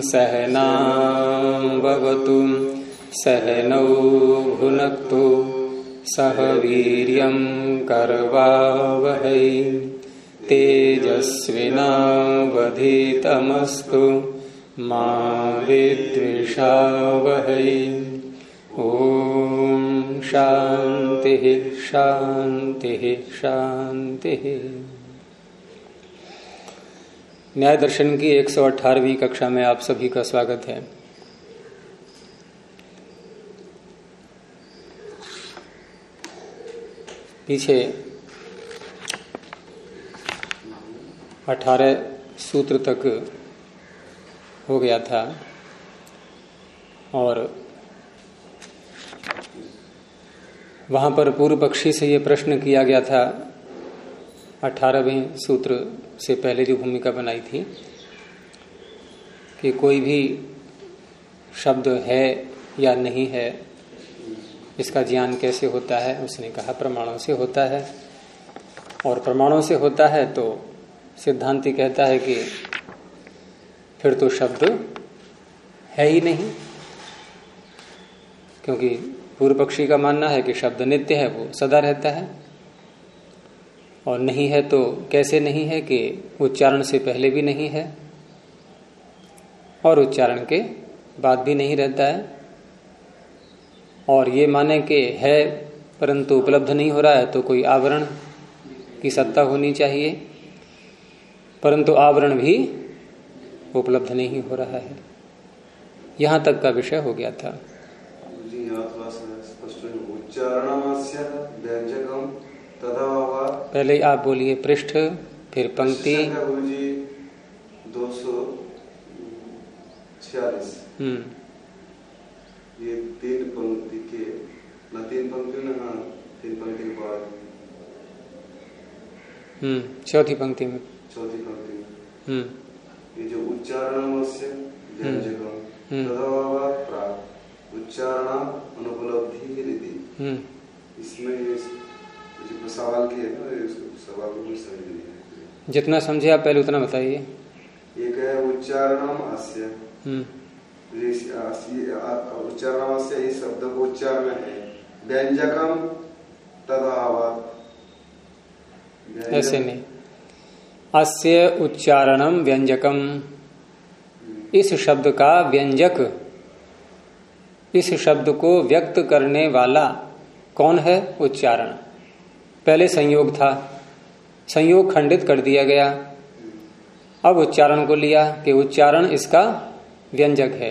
सहनावतु सहनौ भुनक्तु सह वीर्यं करवावहै तेजस्विनावधीतमस्तु मा विद्विषावहै। ओम शांति शांति शांति। न्याय दर्शन की 118वीं कक्षा में आप सभी का स्वागत है। पीछे 18 सूत्र तक हो गया था और वहां पर पूर्व पक्षी से ये प्रश्न किया गया था। 18वें सूत्र से पहले जो भूमिका बनाई थी कि कोई भी शब्द है या नहीं है, इसका ज्ञान कैसे होता है। उसने कहा प्रमाणों से होता है, और प्रमाणों से होता है तो सिद्धांती कहता है कि फिर तो शब्द है ही नहीं, क्योंकि पूर्व पक्षी का मानना है कि शब्द नित्य है, वो सदा रहता है। और नहीं है तो कैसे नहीं है कि उच्चारण से पहले भी नहीं है और उच्चारण के बाद भी नहीं रहता है। और ये माने कि है परंतु उपलब्ध नहीं हो रहा है तो कोई आवरण की सत्ता होनी चाहिए, परंतु आवरण भी उपलब्ध नहीं हो रहा है। यहां तक का विषय हो गया था। पहले आप बोलिए पृष्ठ, फिर पंक्ति। 246 ये तीन पंक्ति के तीन पंक्ति के बाद चौथी पंक्ति में ये जो उच्चारणमस्य व्यंजकम तदभावात् प्राक् उच्चारण अनुपलब्धि रीति, इसमें ये जो सवाल किए ना, सवाल को समझ नहीं है। जितना समझे आप पहले उतना बताइए। एक है उच्चारणम अस्य, उच्चारण से इस शब्द को उच्चारण है व्यंजकम तदभावात्, ऐसे नहीं। अस्य उच्चारणम व्यंजकम, इस शब्द का व्यंजक, इस शब्द को व्यक्त करने वाला कौन है? उच्चारण। पहले संयोग था, संयोग खंडित कर दिया गया। अब उच्चारण को लिया कि उच्चारण इसका व्यंजक है।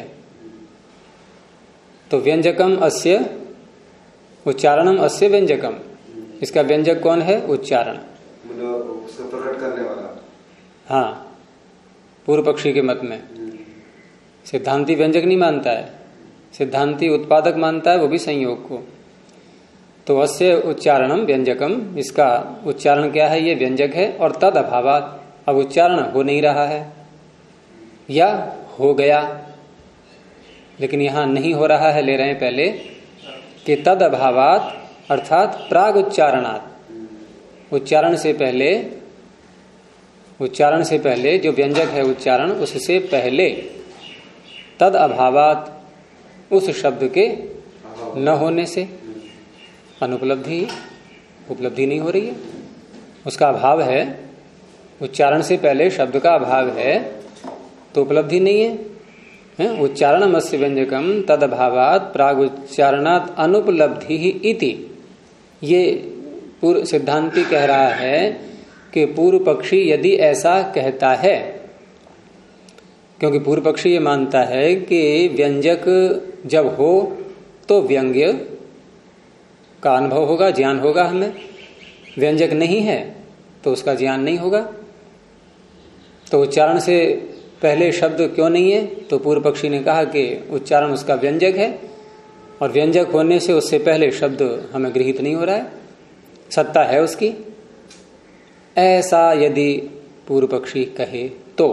तो व्यंजकम अस्य, उच्चारणम अस्य व्यंजकम, इसका व्यंजक कौन है? उच्चारण, उसको प्रकट करने वाला। हाँ, पूर्व पक्षी के मत में सिद्धांती व्यंजक नहीं मानता है, सिद्धांती उत्पादक मानता है, वो भी संयोग को। तो अस्य उच्चारणम व्यंजकम, इसका उच्चारण क्या है? ये व्यंजक है। और तद अभावात, अब उच्चारण हो नहीं रहा है या हो गया, लेकिन यहां नहीं हो रहा है। ले रहे हैं पहले कि तद अभावात अर्थात प्राग उच्चारणात्, उच्चारण से पहले, उच्चारण से पहले जो व्यंजक है उच्चारण, उससे पहले तद अभावात, उस शब्द के न होने से अनुपलब्धि, उपलब्धि नहीं हो रही है, उसका अभाव है। उच्चारण से पहले शब्द का अभाव है तो उपलब्धि नहीं है। उच्चारणमस्य व्यंजकम तद अभावात प्राग उच्चारणात् अनुपलब्धि इति, ये पूर्व सिद्धांती कह रहा है कि पूर्व पक्षी यदि ऐसा कहता है, क्योंकि पूर्व पक्षी ये मानता है कि व्यंजक जब हो तो व्यंग्य का अनुभव होगा, ज्ञान होगा हमें। व्यंजक नहीं है तो उसका ज्ञान नहीं होगा। तो उच्चारण से पहले शब्द क्यों नहीं है? तो पूर्व पक्षी ने कहा कि उच्चारण उसका व्यंजक है, और व्यंजक होने से उससे पहले शब्द हमें गृहीत नहीं हो रहा है, सत्ता है उसकी। ऐसा यदि पूर्व पक्षी कहे तो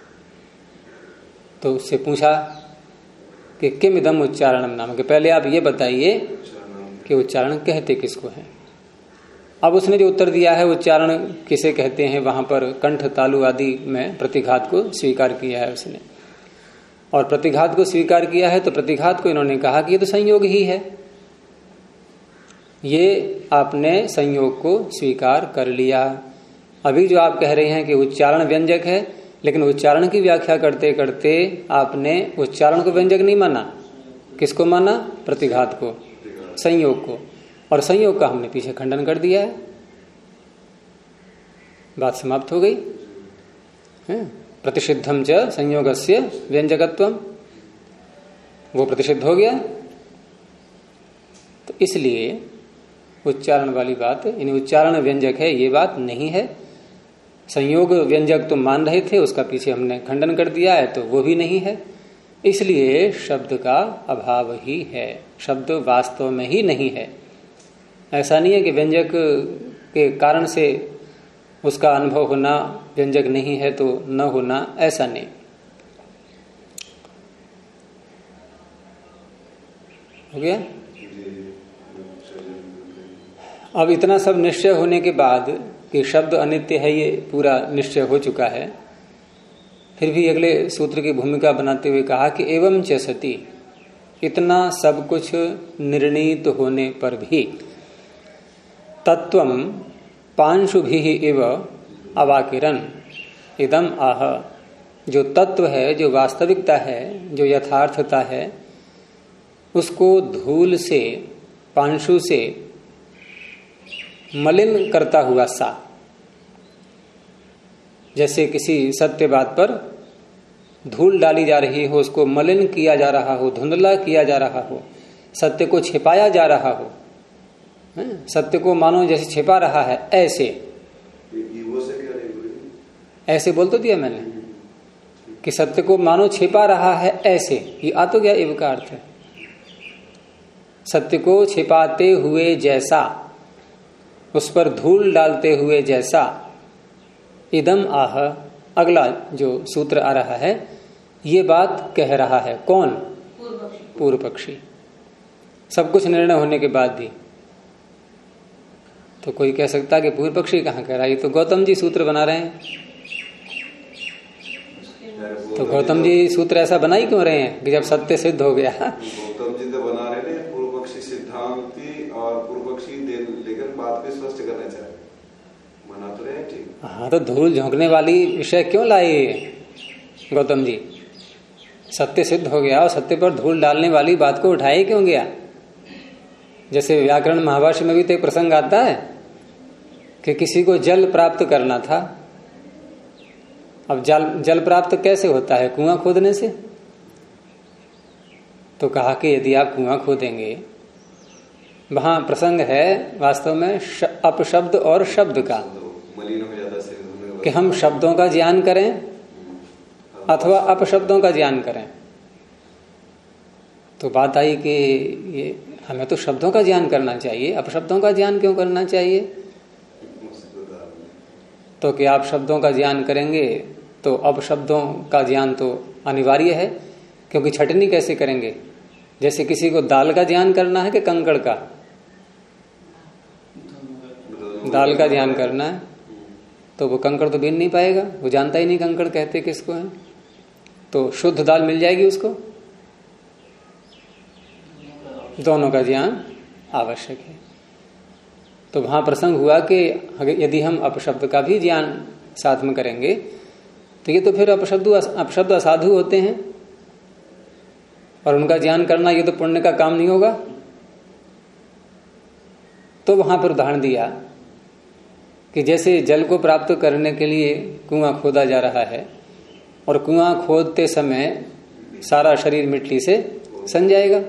उससे पूछा कि किम इदम उच्चारणम नाम, के पहले आप ये बताइए कि उच्चारण कहते किसको है। अब उसने जो उत्तर दिया है उच्चारण किसे कहते हैं, वहां पर कंठ तालु आदि में प्रतिघात को स्वीकार किया है उसने। और प्रतिघात को स्वीकार किया है, तो प्रतिघात को इन्होंने कहा कि ये तो संयोग ही है। ये आपने संयोग को स्वीकार कर लिया। अभी जो आप कह रहे हैं कि उच्चारण व्यंजक है, लेकिन उच्चारण की व्याख्या करते करते आपने उच्चारण को व्यंजक नहीं माना। किसको माना? प्रतिघात को, संयोग को। और संयोग का हमने पीछे खंडन कर दिया है, बात समाप्त हो गई। प्रतिषिद्धम च संयोगस्य व्यंजकत्वम, वो प्रतिषिद्ध हो गया। तो इसलिए उच्चारण वाली बात, यानी उच्चारण व्यंजक है, ये बात नहीं है। संयोग व्यंजक तो मान रहे थे, उसका पीछे हमने खंडन कर दिया है, तो वो भी नहीं है। इसलिए शब्द का अभाव ही है, शब्द वास्तव में ही नहीं है। ऐसा नहीं है कि व्यंजक के कारण से उसका अनुभव होना, व्यंजक नहीं है तो न होना, ऐसा नहीं। हो गया? अब इतना सब निश्चय होने के बाद कि शब्द अनित्य है, ये पूरा निश्चय हो चुका है, फिर भी अगले सूत्र की भूमिका बनाते हुए कहा कि एवं च सति, इतना सब कुछ निर्णीत होने पर भी तत्वम पांशुभिः इव अवाकिरन इदम आह, जो तत्व है, जो वास्तविकता है, जो यथार्थता है, उसको धूल से, पांशु से मलिन करता हुआ सा। जैसे किसी सत्य बात पर धूल डाली जा रही हो, उसको मलिन किया जा रहा हो, धुंधला किया जा रहा हो, सत्य को छिपाया जा रहा हो, सत्य को मानो जैसे छिपा रहा है, ऐसे बोल तो दिया मैंने कि सत्य को मानो छिपा रहा है, ऐसे ये आ तो गया एव का अर्थ है। सत्य को छिपाते हुए जैसा, उस पर धूल डालते हुए जैसा, इदम आह, अगला जो सूत्र आ रहा है, ये बात कह रहा है कौन? पूर्व पक्षी। सब कुछ निर्णय होने के बाद भी तो कोई कह सकता है कि पूर्व पक्षी कहाँ कह रहा है, ये तो गौतम जी सूत्र बना रहे हैं। तो गौतम जी सूत्र ऐसा बना ही क्यों रहे हैं कि जब सत्य सिद्ध हो गया? गौतम जी तो बना रहे हैं पूर्व पक्षी सिद्धांति और पूर्व पक्षी, लेकिन बात को स्पष्ट करना चाह रहे, बना तो रहे ठीक। हाँ, तो धूल झोंकने वाली विषय क्यों लाए गौतम जी? सत्य सिद्ध हो गया और सत्य पर धूल डालने वाली बात को उठाए क्यों गया? जैसे व्याकरण महाभाष्य में भी तो एक प्रसंग आता है कि किसी को जल प्राप्त करना था। अब जल प्राप्त कैसे होता है? कुआं खोदने से। तो कहा कि यदि आप कुआं खोदेंगे, वहां प्रसंग है वास्तव में अपशब्द और शब्द का, कि हम शब्दों का ज्ञान करें अथवा अपशब्दों का ज्ञान करें। तो बात आई कि ये हमें तो शब्दों का ज्ञान करना चाहिए, अपशब्दों का ज्ञान क्यों करना चाहिए? तो कि आप शब्दों का ज्ञान करेंगे तो अपशब्दों का ज्ञान तो अनिवार्य है, क्योंकि छटनी कैसे करेंगे? जैसे किसी को दाल का ज्ञान करना है कि कंकड़ का? दाल का ज्ञान करना है तो वो कंकड़ तो बीन नहीं पाएगा, वो जानता ही नहीं कंकड़ कहते किसको है। तो शुद्ध दाल मिल जाएगी उसको। दोनों का ज्ञान आवश्यक है। तो वहां प्रसंग हुआ कि यदि हम अपशब्द का भी ज्ञान साथ में करेंगे तो ये तो फिर अपशब्द असाधु होते हैं, और उनका ज्ञान करना ये तो पुण्य का काम नहीं होगा। तो वहां पर उदाहरण दिया कि जैसे जल को प्राप्त करने के लिए कुआं खोदा जा रहा है, और कुआं खोदते समय सारा शरीर मिट्टी से सन जाएगा,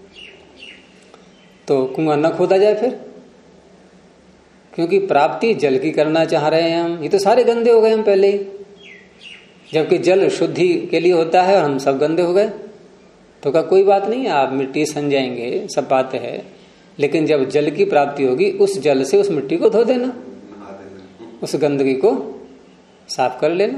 तो कुआं न खोदा जाए फिर, क्योंकि प्राप्ति जल की करना चाह रहे हैं हम। ये तो सारे गंदे हो गए हम पहले ही, जबकि जल शुद्धि के लिए होता है और हम सब गंदे हो गए। तो का कोई बात नहीं है, आप मिट्टी सन जाएंगे, सब बात है, लेकिन जब जल की प्राप्ति होगी उस जल से उस मिट्टी को धो देना, उस गंदगी को साफ कर लेना।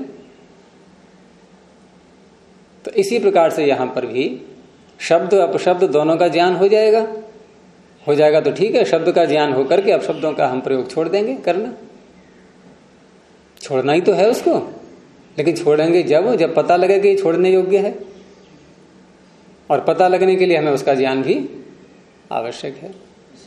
तो इसी प्रकार से यहां पर भी शब्द अपशब्द दोनों का ज्ञान हो जाएगा तो ठीक है। शब्द का ज्ञान होकर के अपशब्दों का हम प्रयोग छोड़ देंगे करना। छोड़ना ही तो है उसको, लेकिन छोड़ेंगे जब पता लगे कि छोड़ने योग्य है। और पता लगने के लिए हमें उसका ज्ञान भी आवश्यक है।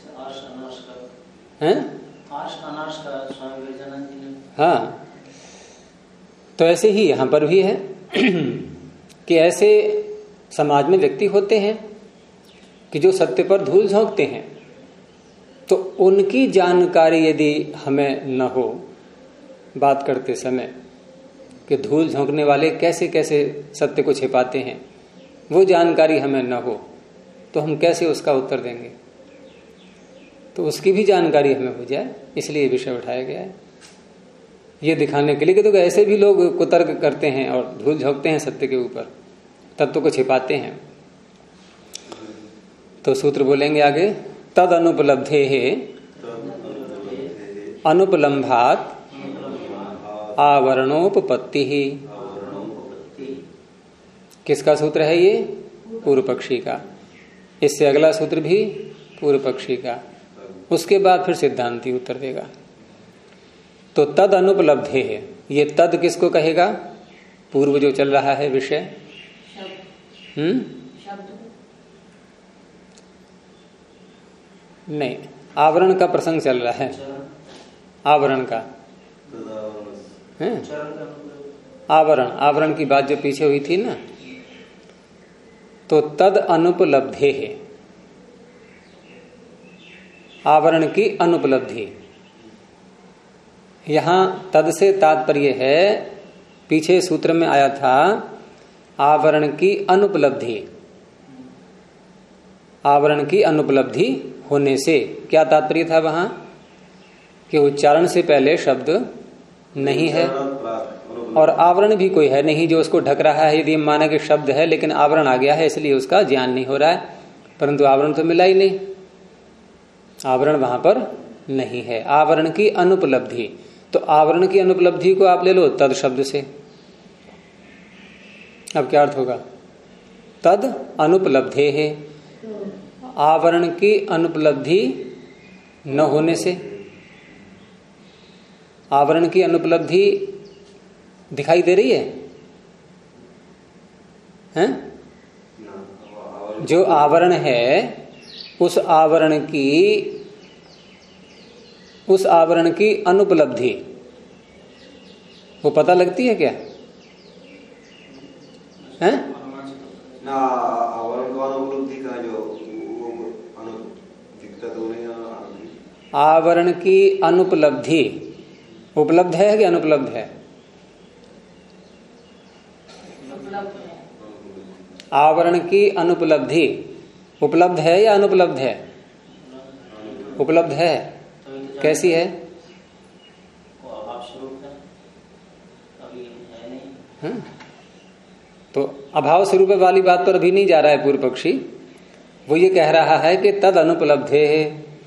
हाँ, तो ऐसे ही यहां पर भी है कि ऐसे समाज में व्यक्ति होते हैं कि जो सत्य पर धूल झोंकते हैं, तो उनकी जानकारी यदि हमें न हो बात करते समय कि धूल झोंकने वाले कैसे कैसे सत्य को छिपाते हैं, वो जानकारी हमें न हो तो हम कैसे उसका उत्तर देंगे। तो उसकी भी जानकारी हमें हो जाए, इसलिए विषय उठाया गया है, ये दिखाने के लिए कि तो ऐसे भी लोग कुतर्क करते हैं और धूल झोंकते हैं सत्य के ऊपर, तत्व को छिपाते हैं। तो सूत्र बोलेंगे आगे, तद अनुपलब्धे अनुपलम्भात आवरणोपपत्ति ही। किसका सूत्र है ये? पूर्व पक्षी का। इससे अगला सूत्र भी पूर्व पक्षी का, उसके बाद फिर सिद्धांती उत्तर देगा। तो तद अनुपलब्धे है, ये तद किसको कहेगा? पूर्व जो चल रहा है विषय, नहीं, आवरण का प्रसंग चल रहा है, आवरण का है, आवरण की बात जो पीछे हुई थी ना, तो तद अनुपलब्धे है, आवरण की अनुपलब्धि। यहां तद से तात्पर्य है, पीछे सूत्र में आया था आवरण की अनुपलब्धि, आवरण की अनुपलब्धि होने से। क्या तात्पर्य था वहां? कि उच्चारण से पहले शब्द नहीं है और आवरण भी कोई है नहीं जो उसको ढक रहा है। यदि माना कि शब्द है लेकिन आवरण आ गया है, इसलिए उसका ज्ञान नहीं हो रहा है, परंतु आवरण तो मिला ही नहीं, आवरण वहां पर नहीं है। आवरण की अनुपलब्धि, तो आवरण की अनुपलब्धि को आप ले लो तद शब्द से। अब क्या अर्थ होगा? तद अनुपलब्धे है, आवरण की अनुपलब्धि न होने से। आवरण की अनुपलब्धि दिखाई दे रही है, हैं? जो आवरण है उस आवरण की अनुपलब्धि वो पता लगती है क्या? हैं? ना, आवरण का अनुपलब्धि का जो दिखता तो नहीं। आवरण की अनुपलब्धि उपलब्ध है कि अनुपलब्ध है? आवरण की अनुपलब्धि उपलब्ध है या अनुपलब्ध है? उपलब्ध है। कैसी है? तो अभाव स्वरूप वाली बात पर अभी नहीं जा रहा है पूर्व पक्षी, वो ये कह रहा है कि तद अनुपलब्धे है,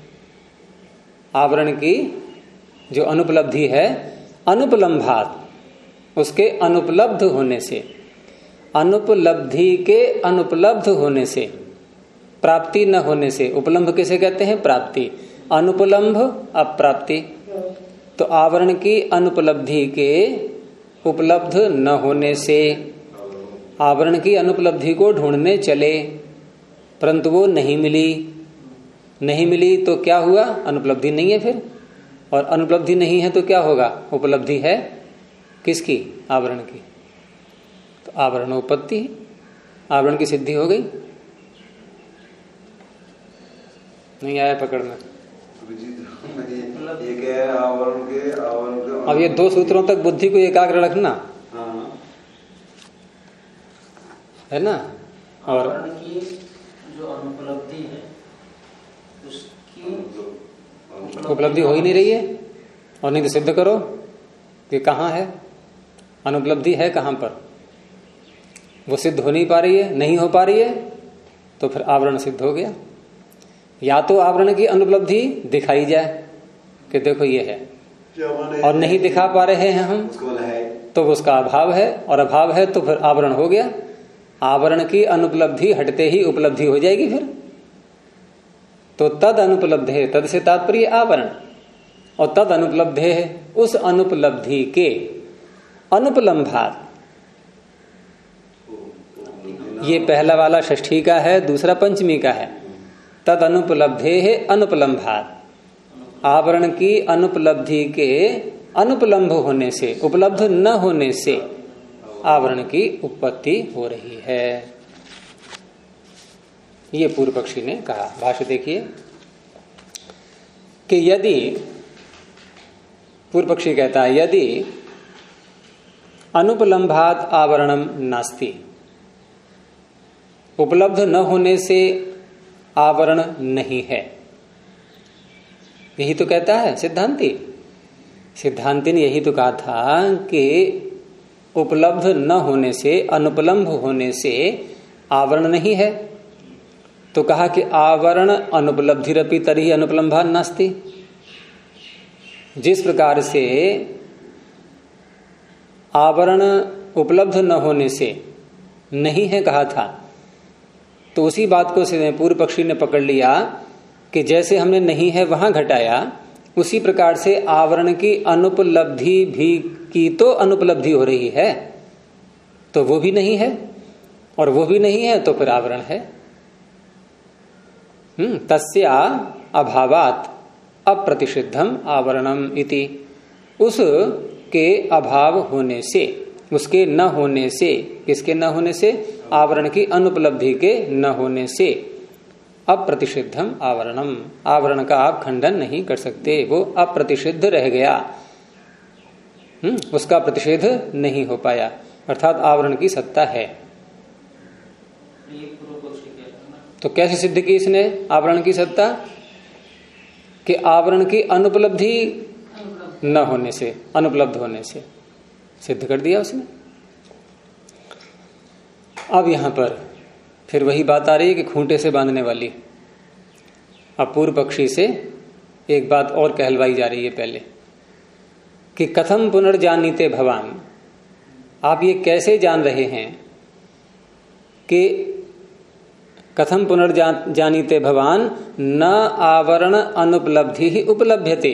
आवरण की जो अनुपलब्धि है, अनुपलम्भात, उसके अनुपलब्ध होने से, अनुपलब्धि के अनुपलब्ध होने से, प्राप्ति न होने से। उपलम्भ किसे कहते हैं? प्राप्ति। अनुपलम्भ अप्राप्ति। तो आवरण की अनुपलब्धि के उपलब्ध न होने से आवरण की अनुपलब्धि को ढूंढने चले, परंतु वो नहीं मिली तो क्या हुआ? अनुपलब्धि नहीं है फिर, और अनुपलब्धि नहीं है तो क्या होगा? उपलब्धि है किसकी? आवरण की। तो आवरणोपत्ति, आवरण की सिद्धि हो गई। नहीं आया पकड़ में? ये क्या है? आवरण के अब ये दो सूत्रों तक बुद्धि को एकाग्र रखना है ना। और की जो अनुपलब्धि है उसकी उपलब्धि हो ही नहीं रही है, और नहीं तो सिद्ध करो कि कहाँ है अनुपलब्धि, है कहाँ पर? वो सिद्ध हो नहीं पा रही है, नहीं हो पा रही है, तो फिर आवरण सिद्ध हो गया। या तो आवरण की अनुपलब्धि दिखाई जाए कि देखो ये है, और नहीं दिखा पा रहे हैं हम तो उसका अभाव है, और अभाव है तो फिर आवरण हो गया। आवरण की अनुपलब्धि हटते ही उपलब्धि हो जाएगी फिर। तो तद अनुपलब्ध है, तद से तात्पर्य आवरण, और तद अनुपलब्ध है उस अनुपलब्धि के अनुपलम्भात, ये पहला वाला षष्ठी का है, दूसरा पंचमी का है। तद अनुपलब्धे है अनुपलम्भात, आवरण की अनुपलब्धि के अनुपलम्भ होने से, उपलब्ध न होने से आवरण की उत्पत्ति हो रही है। ये पूर्व पक्षी ने कहा। भाष्य देखिए कि यदि, पूर्व पक्षी कहता है यदि अनुपलम्भात आवरणम नास्ति, उपलब्ध न होने से आवरण नहीं है, यही तो कहता है सिद्धांति। सिद्धांति ने यही तो कहा था कि उपलब्ध न होने से, अनुपलम्भ होने से आवरण नहीं है। तो कहा कि आवरण अनुपलब्धिरपि तर्हि अनुपलम्भा नास्ति। जिस प्रकार से आवरण उपलब्ध न होने से नहीं है कहा था, तो उसी बात को पूर्व पक्षी ने पकड़ लिया कि जैसे हमने नहीं है वहां घटाया, उसी प्रकार से आवरण की अनुपलब्धि भी की तो अनुपलब्धि हो रही है, तो वो भी नहीं है, और वो भी नहीं है तो फिर आवरण है। तस्या अभावात अप्रतिषिद्धम आवरणम इति, उसके अभाव होने से, उसके न होने से, किसके न होने से, आवरण की अनुपलब्धि के न होने से अप्रतिषिद्धम आवरणम, आवरण का आप खंडन नहीं कर सकते, वो अप्रतिषिद्ध रह गया, उसका प्रतिषेध नहीं हो पाया, अर्थात आवरण की सत्ता है। तो कैसे सिद्ध की इसने आवरण की सत्ता? कि आवरण की अनुपलब्धि न होने से, अनुपलब्ध होने से सिद्ध कर दिया उसने। अब यहां पर फिर वही बात आ रही है कि खूंटे से बांधने वाली। अब पूर्व पक्षी से एक बात और कहलवाई जा रही है पहले कि कथम पुनर्जानीते भवान, आप ये कैसे जान रहे हैं कि कथम पुनर्जानीते भवान न आवरण अनुपलब्धि ही उपलभ्यते,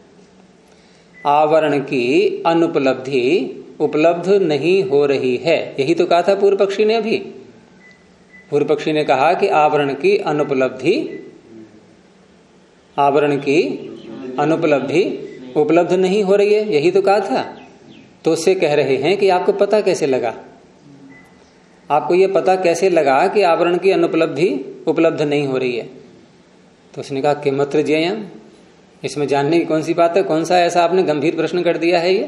आवरण की अनुपलब्धि उपलब्ध नहीं हो रही है, यही तो कहा था पूर्व पक्षी ने। अभी पूर्व पक्षी ने कहा कि आवरण की अनुपलब्धि, आवरण की अनुपलब्धि उपलब्ध नहीं हो रही है, यही तो कहा था। तो उससे कह रहे हैं कि आपको पता कैसे लगा, आपको ये पता कैसे लगा कि आवरण की अनुपलब्धि उपलब्ध नहीं हो रही है? तो उसने कहा कि मत्र ज्ञेयम्, इसमें जानने की कौन सी बात है, कौन सा ऐसा आपने गंभीर प्रश्न कर दिया है ये?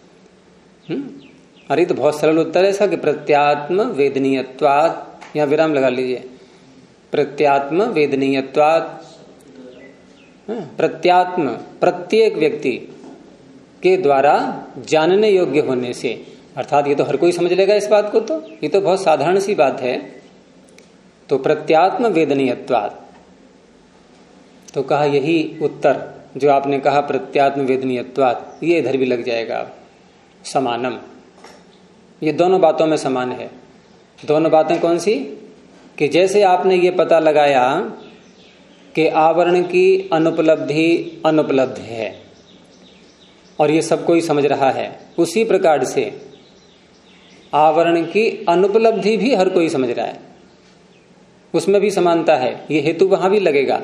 अरे तो बहुत सरल उत्तर है इसका कि प्रत्यात्म वेदनीयत्वात्, यहां विराम लगा लीजिए, प्रत्यात्म वेदनीयत्वात्, प्रत्यात्म प्रत्येक व्यक्ति के द्वारा जानने योग्य होने से, अर्थात ये तो हर कोई समझ लेगा इस बात को, तो ये तो बहुत साधारण सी बात है। तो प्रत्यात्म वेदनीयत्वात्, तो कहा यही उत्तर जो आपने कहा प्रत्यात्म वेदनीयत्वात्, ये इधर भी लग जाएगा समानम, ये दोनों बातों में समान है। दोनों बातें कौन सी? कि जैसे आपने ये पता लगाया कि आवरण की अनुपलब्धि अनुपलब्ध है और ये सब कोई समझ रहा है, उसी प्रकार से आवरण की अनुपलब्धि भी हर कोई समझ रहा है, उसमें भी समानता है, ये हेतु वहां भी लगेगा।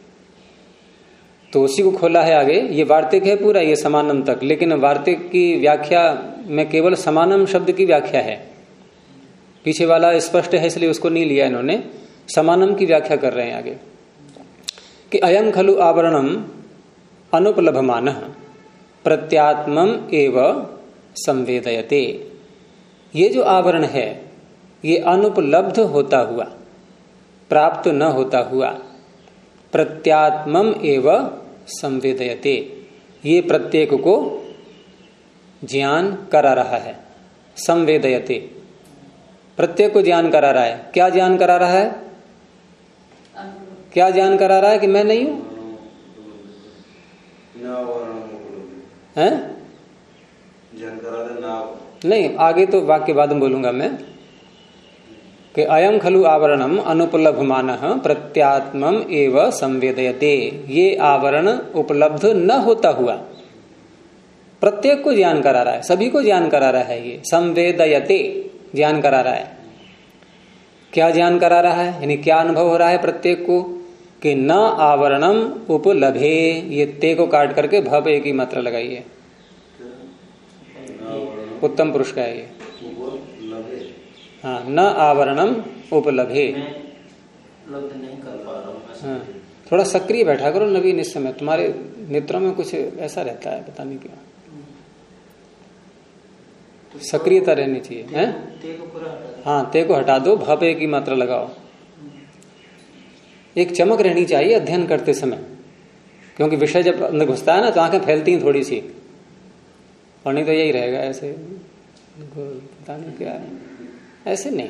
तो उसी को खोला है आगे, ये वार्तिक है पूरा, ये समानम तक, लेकिन वार्तिक की व्याख्या में केवल समानम शब्द की व्याख्या है, पीछे वाला स्पष्ट है इसलिए उसको नहीं लिया इन्होंने, समानम की व्याख्या कर रहे हैं आगे कि अयम खलु आवरणम अनुपलभमानः प्रत्यात्मम एव संवेदयते, ये जो आवरण है ये अनुपलब्ध होता हुआ, प्राप्त न होता हुआ, प्रत्यात्मम एव संवेदयते, ये प्रत्येक को ज्ञान करा रहा है। संवेदयते, प्रत्येक को ज्ञान करा रहा है। क्या ज्ञान करा रहा है? क्या ज्ञान करा रहा है कि मैं नहीं हूं? हैं? नहीं, आगे तो वाक्य बाद में बोलूंगा मैं कि अयम खलु आवरणम अनुपलभमानः प्रत्यात्मम एव संवेदयते, ये आवरण उपलब्ध न होता हुआ प्रत्येक को ज्ञान करा रहा है, सभी को ज्ञान करा रहा है, ये संवेदयते ज्ञान करा रहा है। क्या ज्ञान करा रहा है, यानी क्या अनुभव हो रहा है प्रत्येक को कि न आवरणम उपलभे। ये ते को काट करके भव एक ही मात्रा लगाइए, उत्तम पुरुष का है ये। हाँ, न आवरणम उपलभे। नहीं कर पा रहा हूँ। हाँ, थोड़ा सक्रिय बैठा करो नवीन, इस समय तुम्हारे नेत्रों में कुछ ऐसा रहता है, पता नहीं क्यों। सक्रियता रहनी चाहिए है। हाँ, ते को हटा दो, भव एक ही मात्रा लगाओ। एक चमक रहनी चाहिए अध्ययन करते समय, क्योंकि विषय जब अंदर घुसता है ना तो आंखें फैलती हैं थोड़ी सी, और नहीं तो यही रहेगा ऐसे, पता नहीं क्या है, ऐसे नहीं।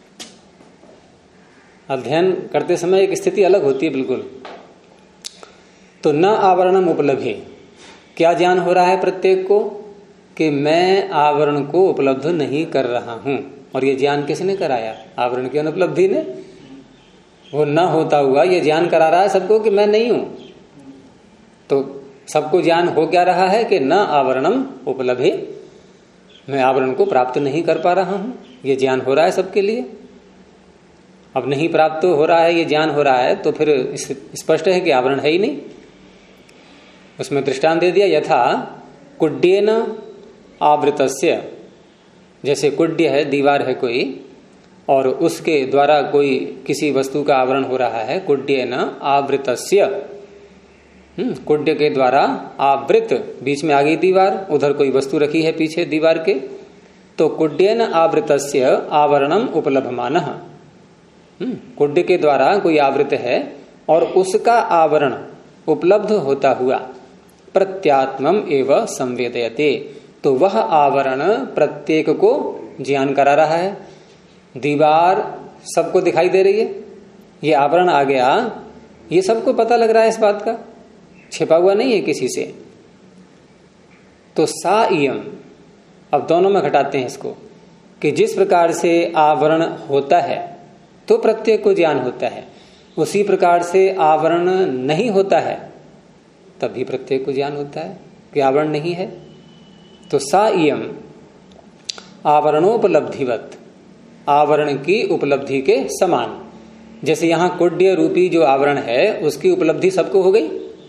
अध्ययन करते समय एक स्थिति अलग होती है बिल्कुल। तो न आवरणम उपलब्धि, क्या ज्ञान हो रहा है प्रत्येक को कि मैं आवरण को उपलब्ध नहीं कर रहा हूं। और ये ज्ञान किसने कराया? आवरण की अनुपलब्धि ने। वो न होता हुआ ये ज्ञान करा रहा है सबको कि मैं नहीं हूं। तो सबको ज्ञान हो क्या रहा है कि न आवरणम उपलब्धि, मैं आवरण को प्राप्त नहीं कर पा रहा हूं। ये ज्ञान हो रहा है सबके लिए। अब नहीं प्राप्त हो रहा है, ये ज्ञान हो रहा है, तो फिर स्पष्ट है कि आवरण है ही नहीं। उसमें दृष्टांत दे दिया, यथा कुड्येन आवृतस्य, जैसे कुड्य है, दीवार है कोई, और उसके द्वारा कोई किसी वस्तु का आवरण हो रहा है। कुड्येन आवृतस्य, कुड्य के द्वारा आवृत, बीच में आ गई दीवार, उधर कोई वस्तु रखी है पीछे दीवार के, तो कुड्येन आवृतस्य आवरणम उपलभमानः। कुड्य के द्वारा कोई आवृत है और उसका आवरण उपलब्ध होता हुआ प्रत्यात्मम एवं संवेदयते, तो वह आवरण प्रत्येक को ज्ञान करा रहा है। दीवार सबको दिखाई दे रही है, ये आवरण आ गया, ये सबको पता लग रहा है, इस बात का छिपा हुआ नहीं है किसी से। तो सा इयम, अब दोनों में घटाते हैं इसको, कि जिस प्रकार से आवरण होता है तो प्रत्येक को ज्ञान होता है, उसी प्रकार से आवरण नहीं होता है तब भी प्रत्येक को ज्ञान होता है कि आवरण नहीं है। तो सा इयम आवरणोपलब्धिवत, आवरण की उपलब्धि के समान। जैसे यहां कुड्य रूपी जो आवरण है उसकी उपलब्धि सबको हो गई।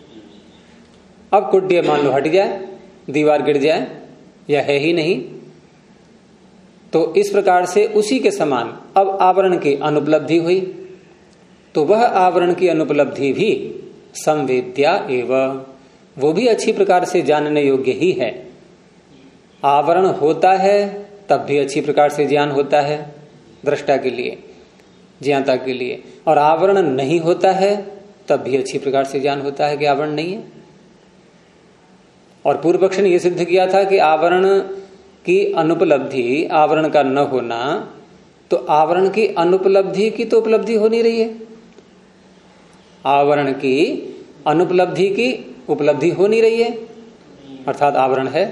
अब कुड्य मान लो हट जाए, दीवार गिर जाए या है ही नहीं, तो इस प्रकार से उसी के समान अब आवरण की अनुपलब्धि हुई, तो वह आवरण की अनुपलब्धि भी संवेद्या एवं, वो भी अच्छी प्रकार से जानने योग्य ही है। आवरण होता है तब भी अच्छी प्रकार से ज्ञान होता है दृष्टा के लिए, ज्ञाता के लिए, और आवरण नहीं होता है तब भी अच्छी प्रकार से ज्ञान होता है कि आवरण नहीं है। और पूर्व पक्ष ने यह सिद्ध किया था कि आवरण की अनुपलब्धि, आवरण का न होना, तो आवरण की अनुपलब्धि की तो उपलब्धि हो नहीं रही है। आवरण की अनुपलब्धि की उपलब्धि हो नहीं रही है, अर्थात आवरण है,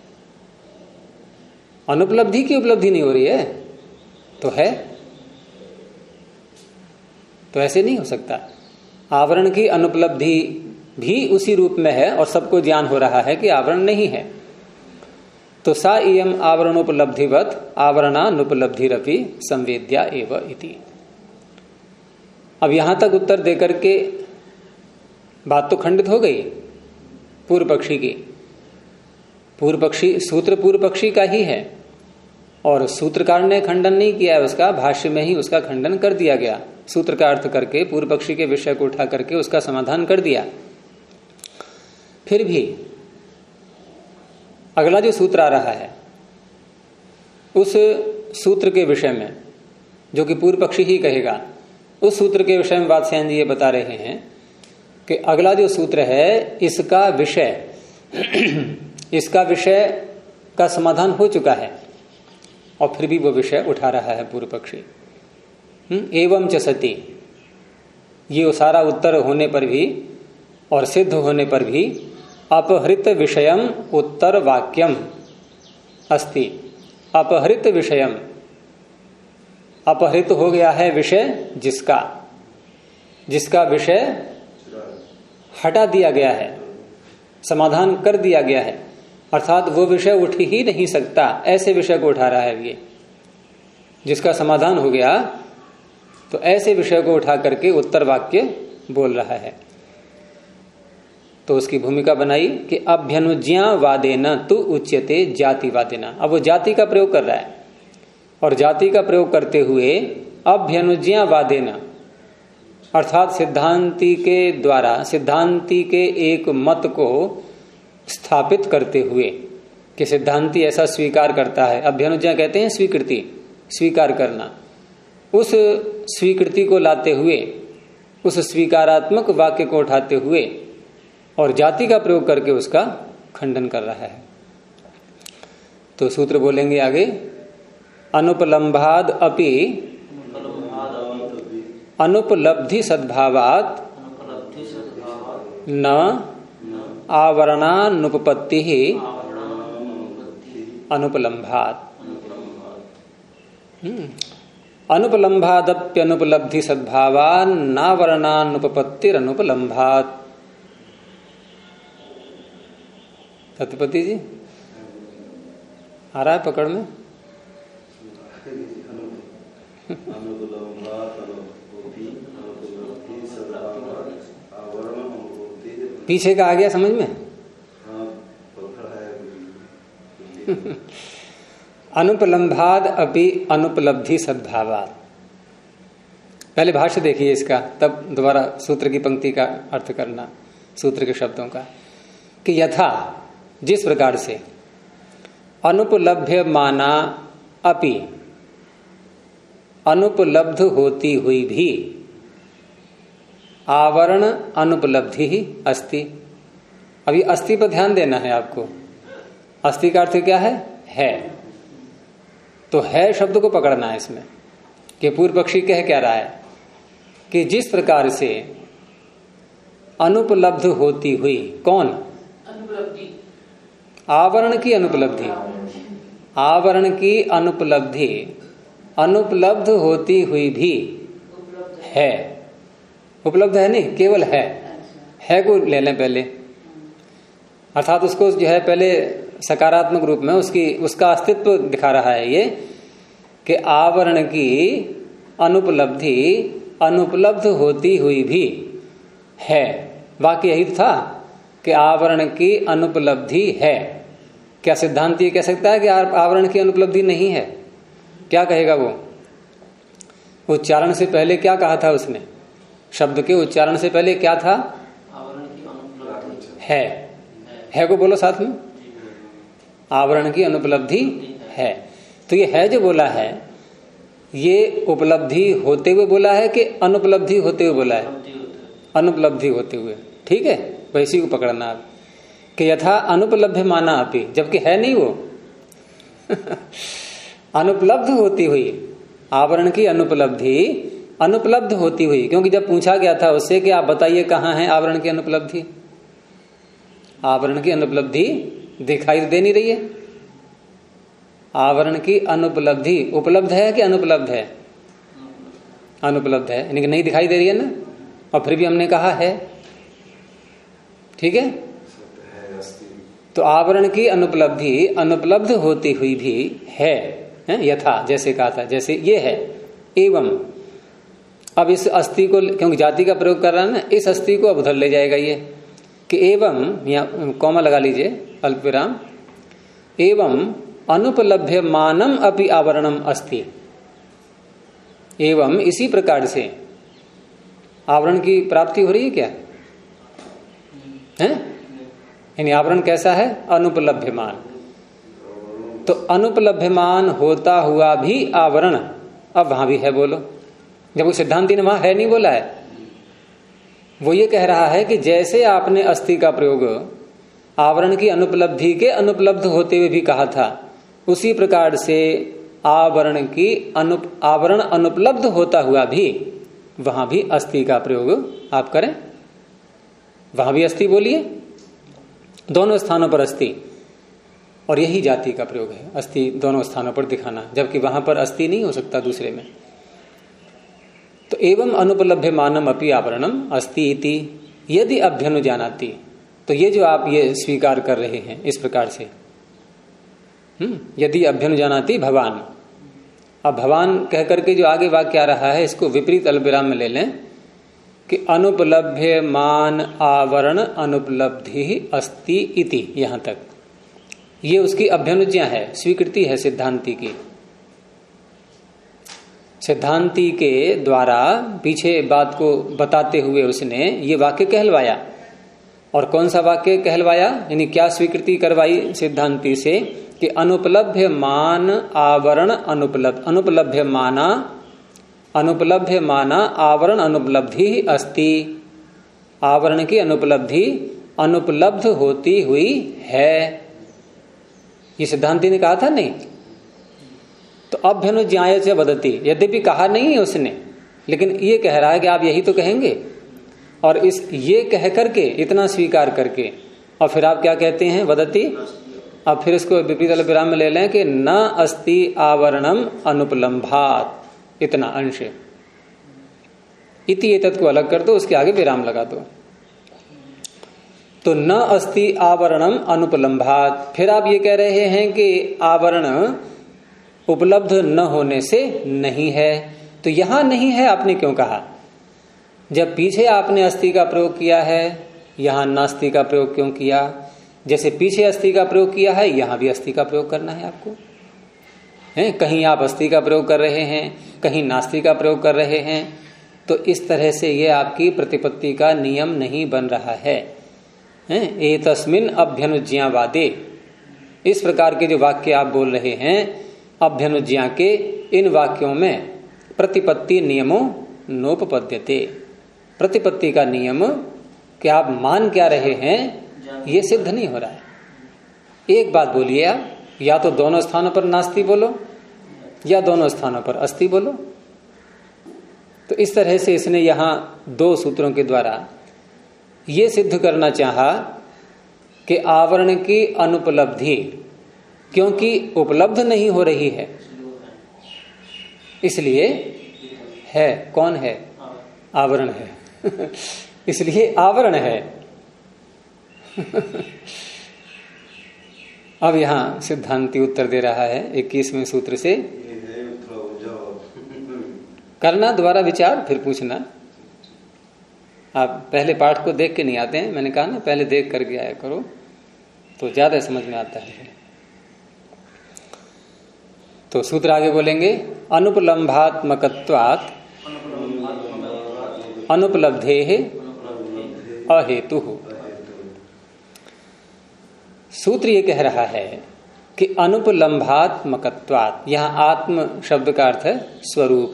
अनुपलब्धि की उपलब्धि नहीं हो रही है तो है, तो ऐसे नहीं हो सकता। आवरण की अनुपलब्धि भी उसी रूप में है और सबको ज्ञान हो रहा है कि आवरण नहीं है। तो सा इयम आवरणोपलब्धिवत आवरणानुपलब्धिरपि संवेद्या एव इति। अब यहां तक उत्तर देकर के बात तो खंडित हो गई पूर्व पक्षी की। पूर्व पक्षी, सूत्र पूर्व पक्षी का ही है और सूत्रकार ने खंडन नहीं किया है उसका, भाष्य में ही उसका खंडन कर दिया गया। सूत्र का अर्थ करके पूर्व पक्षी के विषय को उठा करके उसका समाधान कर दिया। फिर भी अगला जो सूत्र आ रहा है उस सूत्र के विषय में, जो कि पूर्व पक्षी ही कहेगा, उस सूत्र के विषय में वात्स्यायन जी ये बता रहे हैं कि अगला जो सूत्र है इसका विषय का समाधान हो चुका है और फिर भी वो विषय उठा रहा है पूर्व पक्षी। एवं च सति, ये सारा उत्तर होने पर भी और सिद्ध होने पर भी अपहृत विषयम उत्तर वाक्यम अस्ति। अपहृत विषयम, अपहृत हो गया है विषय जिसका विषय हटा दिया गया है, समाधान कर दिया गया है, अर्थात वो विषय उठ ही नहीं सकता, ऐसे विषय को उठा रहा है ये। जिसका समाधान हो गया तो ऐसे विषय को उठा करके उत्तर वाक्य बोल रहा है। तो उसकी भूमिका बनाई कि अभ्यनुज्ञा वादेन तु उच्यते जातिवादेना। अब वो जाति का प्रयोग कर रहा है और जाति का प्रयोग करते हुए अभ्यनुज्ञा वादेन अर्थात सिद्धांति के द्वारा सिद्धांति के एक मत को स्थापित करते हुए कि सिद्धांति ऐसा स्वीकार करता है। अभ्यनुज्ञा कहते हैं स्वीकृति, स्वीकार करना। उस स्वीकृति को लाते हुए, उस स्वीकारात्मक वाक्य को उठाते हुए और जाति का प्रयोग करके उसका खंडन कर रहा है। तो सूत्र बोलेंगे आगे, अनुपलम्भाद अपि अनुपलब्धि सद्भावात न आवरणानुपपत्ति अनुपलम्भात। अनुपलम्भादप्यनुपलब्धि सद्भावान नावरणानुपपत्तिरनुपलम्भात। सत्यपति जी आ रहा है पकड़ में? पीछे का आ गया समझ में? अनुपलम्भाद अपि अनुपलब्धि सद्भावात। पहले भाष्य देखिए इसका, तब दोबारा सूत्र की पंक्ति का अर्थ करना, सूत्र के शब्दों का। कि यथा जिस प्रकार से अनुपलभ्य माना अपि अनुपलब्ध होती हुई भी आवरण अनुपलब्धि ही अस्ति। अभी अस्ति पर ध्यान देना है आपको। अस्ति का अर्थ क्या है? है। तो है शब्द को पकड़ना है इसमें कि पूर्व पक्षी कह क्या रहा है कि जिस प्रकार से अनुपलब्ध होती हुई, कौन? अनुपलब्धि, आवरण की अनुपलब्धि, आवरण की अनुपलब्धि अनुपलब्ध होती हुई भी है। उपलब्ध है नहीं, केवल है को ले लें पहले, अर्थात उसको जो है पहले सकारात्मक रूप में उसका अस्तित्व दिखा रहा है ये कि आवरण की अनुपलब्धि अनुपलब्ध होती हुई भी है। वाक्य यही था कि आवरण की अनुपलब्धि है। क्या सिद्धांत कह सकता है कि आवरण की अनुपलब्धि नहीं है? क्या कहेगा वो? उच्चारण से पहले क्या कहा था उसने? शब्द के उच्चारण से पहले क्या था? आवरण की अनुपलब्धि है को बोलो साथ में। आवरण की अनुपलब्धि है। तो ये है जो बोला है, ये उपलब्धि होते हुए बोला है कि अनुपलब्धि होते हुए बोला है? अनुपलब्धि होते हुए। ठीक है, वैसी को पकड़ना आप कि यथा अनुपलब्ध माना अपि, जबकि है नहीं वो अनुपलब्ध होती हुई, आवरण की अनुपलब्धि अनुपलब्ध होती हुई। क्योंकि जब पूछा गया था उससे कि आप बताइए कहाँ है आवरण की अनुपलब्धि, आवरण की अनुपलब्धि दिखाई दे नहीं रही है। आवरण की अनुपलब्धि उपलब्ध है कि अनुपलब्ध है? अनुपलब्ध है, यानी कि नहीं दिखाई दे रही है ना, और फिर भी हमने कहा है। ठीक है, तो आवरण की अनुपलब्धि अनुपलब्ध होती हुई भी है, यथा जैसे कहा था, जैसे ये है। एवं अब इस अस्थि को, क्योंकि जाति का प्रयोग कर रहा है ना, इस अस्थि को अब उधर ले जाएगा ये कि एवं, या कॉमा लगा लीजिए अल्प विराम, एवं अनुपलभ्य मानम अपि आवरणम अस्ति। एवं इसी प्रकार से आवरण की प्राप्ति हो रही है क्या? है? यानी आवरण कैसा है? अनुपलभ्यमान। तो अनुपलभ्यमान होता हुआ भी आवरण अब वहां भी है, बोलो। जब वो सिद्धांति ने वहां है नहीं बोला है, वो ये कह रहा है कि जैसे आपने अस्थि का प्रयोग आवरण की अनुपलब्धि के अनुपलब्ध होते हुए भी कहा था, उसी प्रकार से आवरण की आवरण अनुपलब्ध होता हुआ भी वहां भी अस्थि का प्रयोग आप करें। वहां भी अस्थि बोलिए, दोनों स्थानों पर अस्थि, और यही जाति का प्रयोग है, अस्थि दोनों स्थानों पर दिखाना, जबकि वहां पर अस्थि नहीं हो सकता दूसरे में। तो एवं अनुपलभ्य मानम अपि आवरणम अस्ति इति यदि अभ्यनुजानाति। तो ये जो आप ये स्वीकार कर रहे हैं इस प्रकार से, यदि अभ्यनुजानाति भवान, अब भवान कह करके जो आगे वाक्य आ रहा है इसको विपरीत अल्पविराम में ले लें कि अनुपलभ्य मान आवरण अनुपलब्धि अस्ति इति, यहां तक ये उसकी अभ्यनुज्ञा है, स्वीकृति है सिद्धांति की। सिद्धांति के द्वारा पीछे बात को बताते हुए उसने ये वाक्य कहलवाया। और कौन सा वाक्य कहलवाया, यानी क्या स्वीकृति करवाई सिद्धांति से कि अनुपलभ्य मान आवरण अनुपलभ्य माना आवरण अनुपलब्धि अस्ति। आवरण की अनुपलब्धि अनुपलब्ध होती हुई है, ये सिद्धांति ने कहा था नहीं। तो अभ्यनुज्ञाय च वदति, यद्यपि कहा नहीं है उसने, लेकिन ये कह रहा है कि आप यही तो कहेंगे। और इस ये कह करके इतना स्वीकार करके और फिर आप क्या कहते हैं, वदति। अब फिर इसको विपरीत अल्पविराम में ले लें कि न अस्ति आवरणम अनुपलम्भात, इतना अंश। इति एतत् को अलग कर दो, उसके आगे विराम लगा दो। तो न अस्ति आवरणम अनुपलम्भात, फिर आप ये कह रहे हैं कि आवरण उपलब्ध न होने से नहीं है। तो यहां नहीं है आपने क्यों कहा, जब पीछे आपने अस्ति का प्रयोग किया है, यहां नास्ति का प्रयोग क्यों किया? जैसे पीछे अस्ति का प्रयोग किया है, यहां भी अस्ति का प्रयोग करना है आपको। कहीं आप अस्ति का प्रयोग कर रहे हैं, कहीं नास्ति का प्रयोग कर रहे हैं। तो इस तरह से ये आपकी प्रतिपत्ति का नियम नहीं बन रहा है। एतस्मिन् अभ्यनुज्ञावादे, इस प्रकार के जो वाक्य आप बोल रहे हैं अभ्यनुज्ञा के, इन वाक्यों में प्रतिपत्ति नियमों नोपपद्यते, प्रतिपत्ति का नियम कि आप मान क्या रहे हैं ये सिद्ध नहीं हो रहा है। एक बात बोलिए आप, या तो दोनों स्थानों पर नास्ति बोलो या दोनों स्थानों पर अस्ति बोलो। तो इस तरह से इसने यहां दो सूत्रों के द्वारा ये सिद्ध करना चाहा कि आवरण की अनुपलब्धि क्योंकि उपलब्ध नहीं हो रही है इसलिए है। कौन है? आवरण है इसलिए आवरण है अब यहां सिद्धांति उत्तर दे रहा है 21वें सूत्र से। करना दोबारा विचार, फिर पूछना। आप पहले पाठ को देख के नहीं आते हैं, मैंने कहा ना पहले देख करके आया करो तो ज्यादा समझ में आता है। तो सूत्र आगे बोलेंगे, अनुपलम्भात्मकत्वात् अनुपलब्धेः अहेतुः। सूत्र ये कह रहा है कि अनुपलम्भात्मकत्वात्, यहां आत्म शब्द का अर्थ है स्वरूप।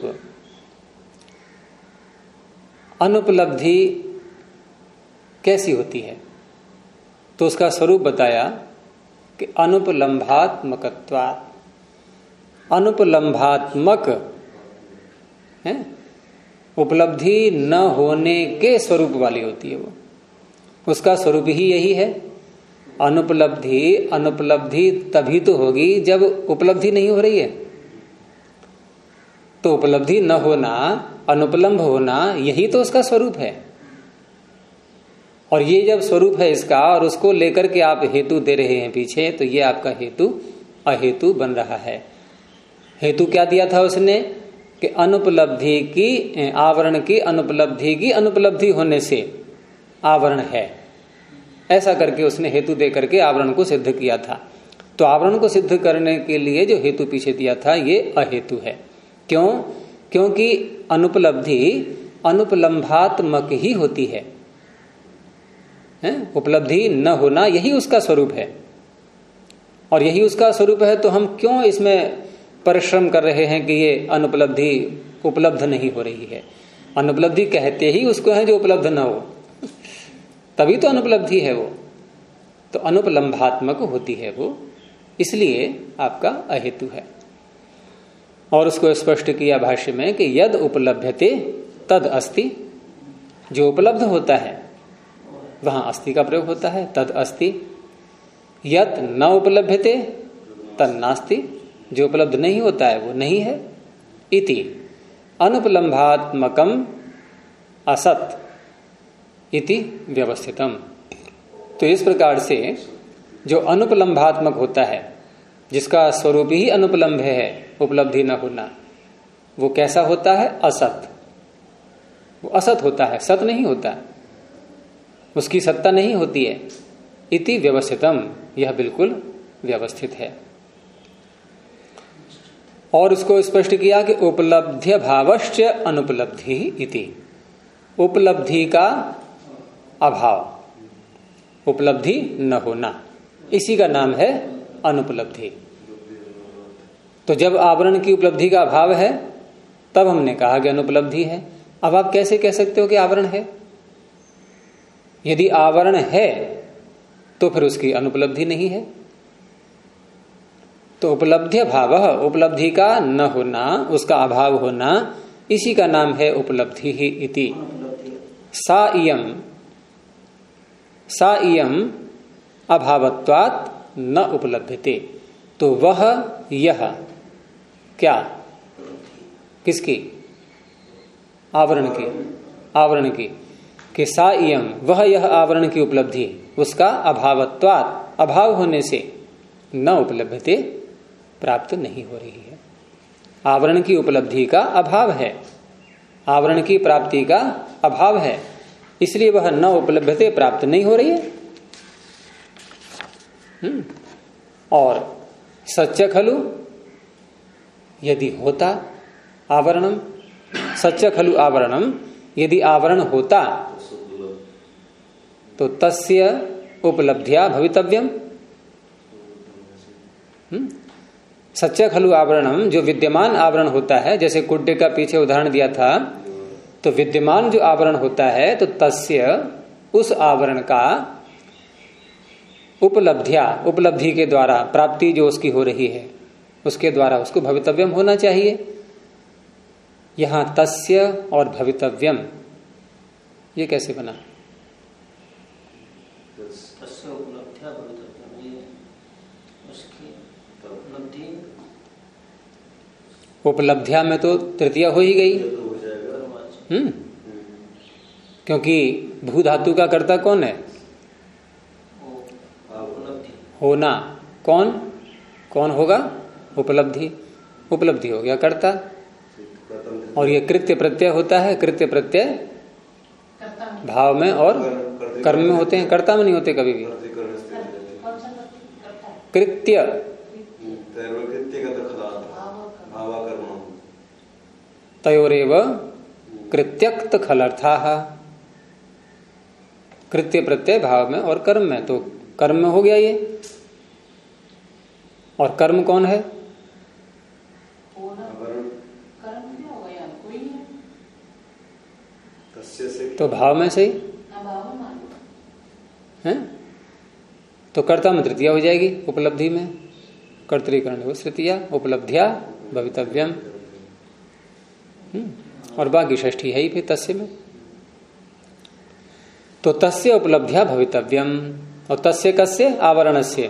अनुपलब्धि कैसी होती है तो उसका स्वरूप बताया कि अनुपलम्भात्मकत्वात्, अनुपलम्भात्मक है, उपलब्धि न होने के स्वरूप वाली होती है वो, उसका स्वरूप ही यही है। अनुपलब्धि तभी तो होगी जब उपलब्धि नहीं हो रही है। तो उपलब्धि न होना, अनुपलम्भ होना, यही तो उसका स्वरूप है। और ये जब स्वरूप है इसका और उसको लेकर के आप हेतु दे रहे हैं पीछे, तो ये आपका हेतु अहेतु बन रहा है। हेतु क्या दिया था उसने कि अनुपलब्धि की, आवरण की अनुपलब्धि होने से आवरण है, ऐसा करके उसने हेतु दे करके आवरण को सिद्ध किया था। तो आवरण को सिद्ध करने के लिए जो हेतु पीछे दिया था ये अहेतु है। क्यों? क्योंकि अनुपलब्धि अनुपलम्भात्मक ही होती है, उपलब्धि न होना यही उसका स्वरूप है। और यही उसका स्वरूप है तो हम क्यों इसमें परिश्रम कर रहे हैं कि ये अनुपलब्धि उपलब्ध नहीं हो रही है। अनुपलब्धि कहते ही उसको है जो उपलब्ध न हो, तभी तो अनुपलब्धि है वो। तो अनुपलम्भात्मक होती है वो, इसलिए आपका अहेतु है। और उसको स्पष्ट किया भाष्य में कि यद उपलभ्यते तद अस्ति, जो उपलब्ध होता है वहां अस्ति का प्रयोग होता है, तद अस्ति। यत न उपलभ्यते तद नास्ति, जो उपलब्ध नहीं होता है वो नहीं है। इति अनुपलम्भात्मकम असत इति व्यवस्थितम। तो इस प्रकार से जो अनुपलम्भात्मक होता है जिसका स्वरूप ही अनुपलम्भ है, उपलब्धि न होना, वो कैसा होता है? असत। वो असत होता है, सत नहीं होता, उसकी सत्ता नहीं होती है। इति व्यवस्थितम, यह बिल्कुल व्यवस्थित है। और उसको स्पष्ट किया कि उपलब्ध्य भावश्च अनुपलब्धि इति, उपलब्धि का अभाव, उपलब्धि न होना, इसी का नाम है अनुपलब्धि। तो जब आवरण की उपलब्धि का अभाव है तब हमने कहा कि अनुपलब्धि है। अब आप कैसे कह सकते हो कि आवरण है? यदि आवरण है तो फिर उसकी अनुपलब्धि नहीं है। तो उपलब्ध्य भाव, उपलब्धि का न होना, उसका अभाव होना, इसी का नाम है उपलब्धि ही इति। सा इयम अभावत्वात् न उपलभ्यते। तो वह यह क्या, किसकी? आवरण की, आवरण की, कि सा इयम, वह यह आवरण की उपलब्धि, उसका अभावत्वात्, अभाव होने से, न उपलभ्यते, प्राप्त नहीं हो रही है। आवरण की उपलब्धि का अभाव है, आवरण की प्राप्ति का अभाव है, इसलिए वह न उपलब्धते, प्राप्त नहीं हो रही है। और सच्च खलु, यदि होता आवरणम, सच्च खलु आवरणम, यदि आवरण होता तो तस्य उपलब्धिया भवितव्यम। सच्च खलु आवरणम, जो विद्यमान आवरण होता है, जैसे कुड्डे का पीछे उदाहरण दिया था, तो विद्यमान जो आवरण होता है तो तस्य, उस आवरण का उपलब्धिया, उपलब्धि के द्वारा, प्राप्ति जो उसकी हो रही है उसके द्वारा उसको भवितव्यम होना चाहिए। यहां तस्य और भवितव्यम, ये कैसे बना? तस्य उपलब्धिया भवितव्यम, ये उसकी उपलब्धि, उपलब्धिया में तो तृतीया हो ही गई। क्योंकि भू धातु का कर्ता कौन है? होना। कौन कौन होगा? उपलब्धि, उपलब्धि हो गया कर्ता। और ये कृत्य प्रत्यय होता है, कृत्य प्रत्यय भाव में और कर्म में होते हैं, कर्ता में नहीं होते कभी भी। कृत्य, तयोरेव कृत्यक्त खलर्था, कृत्य प्रत्यय भाव में और कर्म में, तो कर्म में हो गया ये। और कर्म कौन है? तो भाव में सही है, तो कर्ता में तृतीया हो जाएगी, उपलब्धि में कर्तरीकरण हो तृतीया, उपलब्धिया भवितव्यम, और बाकी षष्ठी है ही फिर तस्य में। तो तस्य उपलब्धिया भवितव्यम, और तस्य कस्य? आवरणस्य,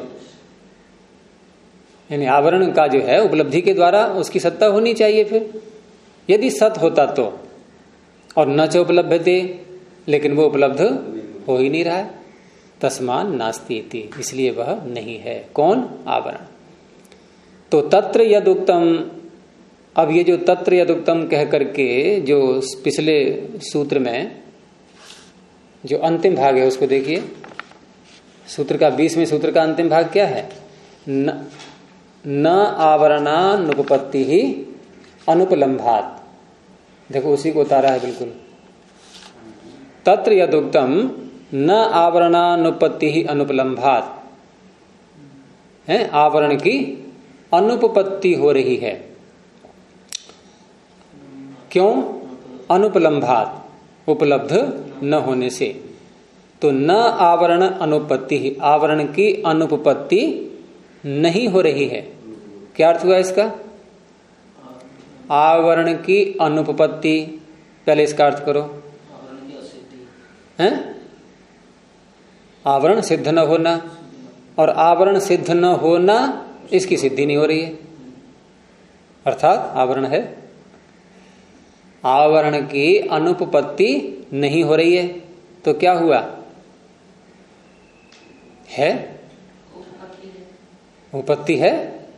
यानी आवरण का जो है उपलब्धि के द्वारा उसकी सत्ता होनी चाहिए। फिर यदि सत होता तो, और न च उपलभ्यते, लेकिन वो उपलब्ध हो ही नहीं रहा है, तस्मान नास्ति इति, इसलिए वह नहीं है। कौन? आवरण। तो तत्र यदुक्तम, अब ये जो तत्र यदुक्तम कह करके जो पिछले सूत्र में जो अंतिम भाग है उसको देखिए। सूत्र का 20वें सूत्र का अंतिम भाग क्या है? न आवरणानुपपत्ति ही अनुपलम्भात। देखो उसी को उतारा है बिल्कुल। तत्र यदुक्तम न आवरणानुपपत्ति ही अनुपलम्भात, है आवरण की अनुपपत्ति हो रही है। क्यों? अनुपलम्भात, उपलब्ध न होने से। तो न आवरण अनुपपत्ति ही, आवरण की अनुपपत्ति नहीं हो रही है। क्या अर्थ हुआ इसका? आवरण की अनुपपत्ति, पहले इसका अर्थ करो। हैं? आवरण सिद्ध न होना, और आवरण सिद्ध न होना इसकी सिद्धि नहीं हो रही है, अर्थात आवरण है, आवरण की अनुपपत्ति नहीं हो रही है। तो क्या हुआ? है उपपत्ति है,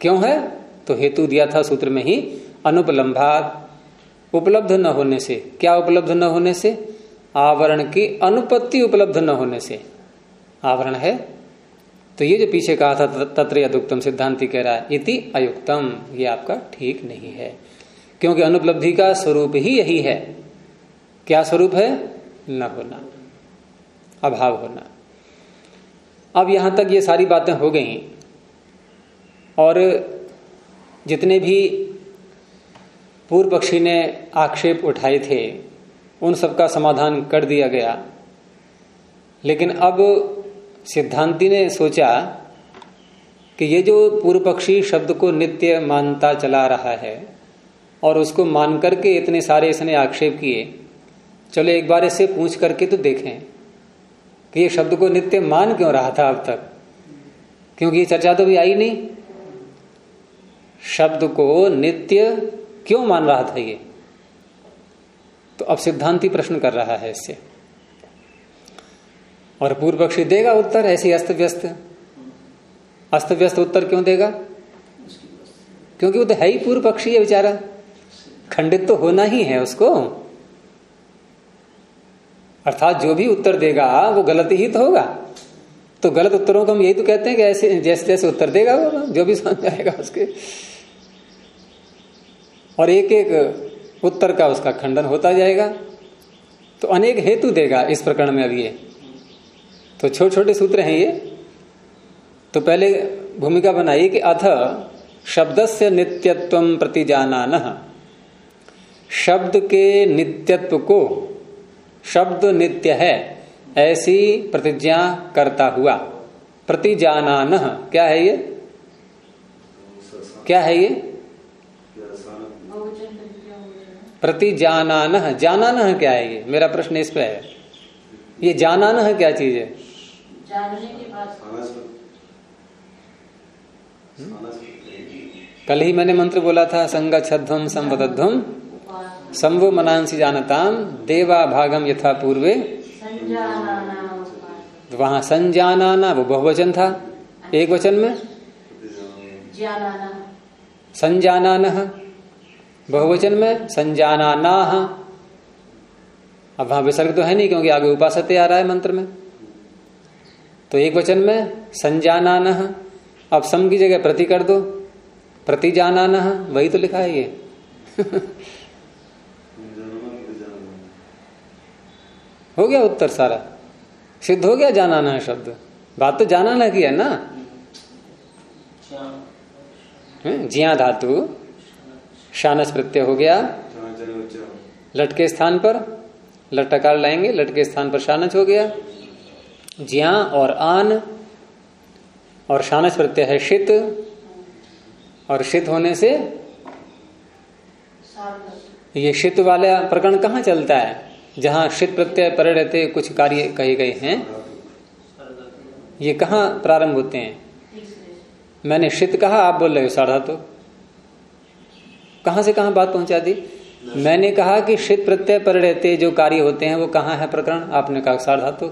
क्यों है? तो हेतु दिया था सूत्र में ही, अनुपलम्भात, उपलब्ध न होने से। क्या उपलब्ध न होने से? आवरण की अनुपत्ति उपलब्ध न होने से। आवरण है तो ये जो पीछे कहा था तत्र यदुक्तम, सिद्धांति कह रहा है इति अयुक्तम, ये आपका ठीक नहीं है, क्योंकि अनुपलब्धि का स्वरूप ही यही है। क्या स्वरूप है? न होना, अभाव होना। अब यहां तक ये सारी बातें हो गई और जितने भी पूर्व पक्षी ने आक्षेप उठाए थे उन सबका समाधान कर दिया गया। लेकिन अब सिद्धांति ने सोचा कि ये जो पूर्व पक्षी शब्द को नित्य मानता चला रहा है और उसको मान करके इतने सारे इसने आक्षेप किए, चलो एक बार इससे पूछ करके तो देखें कि ये शब्द को नित्य मान क्यों रहा था अब तक, क्योंकि ये चर्चा तो भी आई नहीं। शब्द को नित्य क्यों मान रहा था ये? तो अब सिद्धांति प्रश्न कर रहा है इससे, और पूर्व पक्षी देगा उत्तर ऐसे अस्त व्यस्त उत्तर क्यों देगा? क्योंकि वो तो है ही पूर्व पक्षी है बेचारा, खंडित तो होना ही है उसको। अर्थात जो भी उत्तर देगा वो गलत ही तो होगा। तो गलत उत्तरों को हम यही तो कहते हैं कि ऐसे जैसे जैसे उत्तर देगा वो जो भी समझ आएगा उसके, और एक एक उत्तर का उसका खंडन होता जाएगा। तो अनेक हेतु देगा इस प्रकरण में। अब ये तो छोटे छोटे सूत्र हैं ये। तो पहले भूमिका बनाई कि अथ शब्दस्य नित्यत्वं प्रतिजानानः, शब्द के नित्यत्व को, शब्द नित्य है ऐसी प्रतिज्ञा करता हुआ, प्रतिजानानः क्या है ये? क्या है ये? प्रतिजानानः, जानानः क्या है ये? मेरा प्रश्न इस पे है, ये जानानः क्या चीज है? जानने के बाद कल ही मैंने मंत्र बोला था, संगच्छध्वम संवदध्वम संवो मनांसी जानताम देवा भागम यथा पूर्वे। वहां संजानाना वो बहुवचन था, एक वचन में संजानानः, बहुवचन में संजानानाः। अब वहां विसर्ग तो है नहीं क्योंकि आगे उपासते आ रहा है मंत्र में, तो एक वचन में संजानानः। अब सम की जगह प्रति कर दो, प्रतिजानानः, वही तो लिखा है ये। हो गया उत्तर सारा, सिद्ध हो गया जानानः शब्द। बात तो जानानः की है ना। जिया धातु शानस प्रत्यय हो गया, लट के स्थान पर लटकार लाएंगे, लट के स्थान पर शानच हो गया। ज्या और आन, और शानच प्रत्यय है शित, और शित होने से ये शित वाला प्रकरण कहाँ चलता है? जहां शित प्रत्यय परे रहते कुछ कार्य कहे गए हैं, ये कहाँ प्रारंभ होते हैं? मैंने शित कहा, आप बोल रहे हो सार्धातु। कहां से कहां बात पहुंचा दी? मैंने कहा कि शित प्रत्यय पर रहते जो कार्य होते हैं वो कहाँ है प्रकरण? आपने कहा सार्धातु।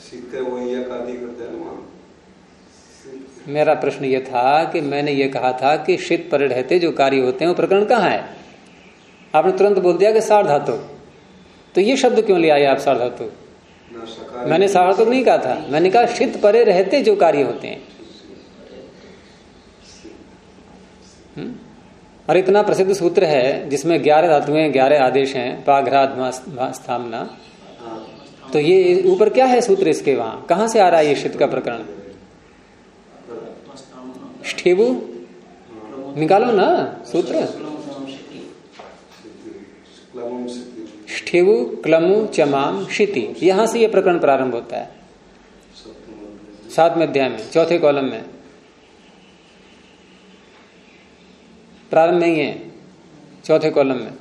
मेरा प्रश्न ये था कि मैंने ये कहा था कि शित पर रहते जो कार्य होते हैं वो प्रकरण कहाँ है? आपने तुरंत बोल दिया कि सार्धातु। तो ये शब्द क्यों ले आए आप सार्धातु? मैंने सार्धातु नहीं कहा था, मैंने कहा शित परे रहते जो कार्य होते हैं। और इतना प्रसिद्ध सूत्र है जिसमें 11 धातुएं 11 आदेश हैं, पाघ्राधमास्थामना। तो ये ऊपर क्या है सूत्र इसके? वहां कहां से आ रहा है ये शित का प्रकरण? ठेबु निकालो ना सूत्र। ठेबु क्लमु चमाम शिति, यहां से ये प्रकरण प्रारंभ होता है 7वें अध्याय में, 4थे कॉलम में। प्रारंभ नहीं है, 4थे कॉलम में।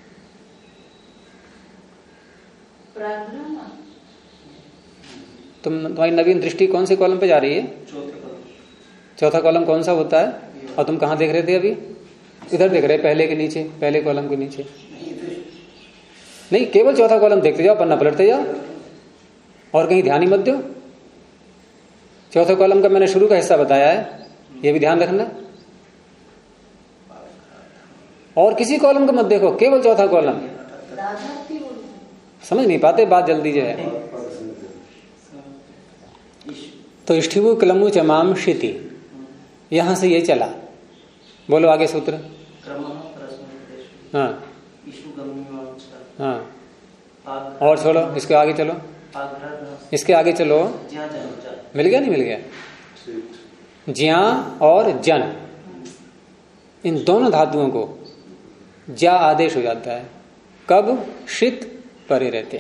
तुम्हारी नवीन दृष्टि कौन से कॉलम पे जा रही है? चौथा कॉलम कौन सा होता है? और तुम कहां देख रहे थे अभी? इधर देख रहे, पहले के नीचे, पहले कॉलम के नीचे नहीं, केवल चौथा कॉलम देखते जाओ, पन्ना पलटते जाओ, और कहीं ध्यान ही मत दो। चौथे कॉलम का मैंने शुरू का हिस्सा बताया है, ये भी ध्यान रखना। और किसी कॉलम को मत देखो, केवल चौथा कॉलम। समझ नहीं पाते बात जल्दी जो है। तो इष्टिभु क्लमु चमाम शिति, यहां से ये चला। बोलो आगे सूत्र। हाँ हाँ, और छोड़ो, इसके आगे चलो, इसके आगे चलो। मिल गया नहीं मिल गया? ज्या और जन, इन दोनों धातुओं को ज्या आदेश हो जाता है। कब? शित परे रहते।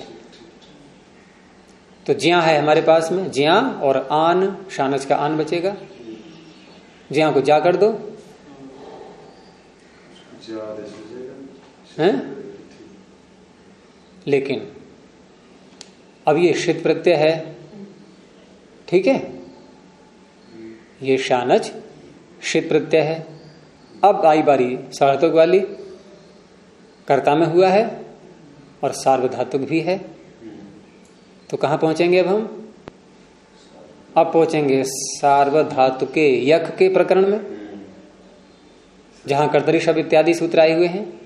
तो ज्या है हमारे पास में, ज्या और आन, शानच का आन बचेगा। ज्या को जा कर दो, हैं? लेकिन अब ये शित प्रत्यय है, ठीक है, ये शानच शित प्रत्यय है। अब आई बारी सार्थक वाली, कर्ता में हुआ है और सार्वधातुक भी है। तो कहां पहुंचेंगे अब हम? अब पहुंचेंगे सार्वधातुके यक के प्रकरण में, जहां कर्तरी शब्द इत्यादि सूत्र आए हुए हैं।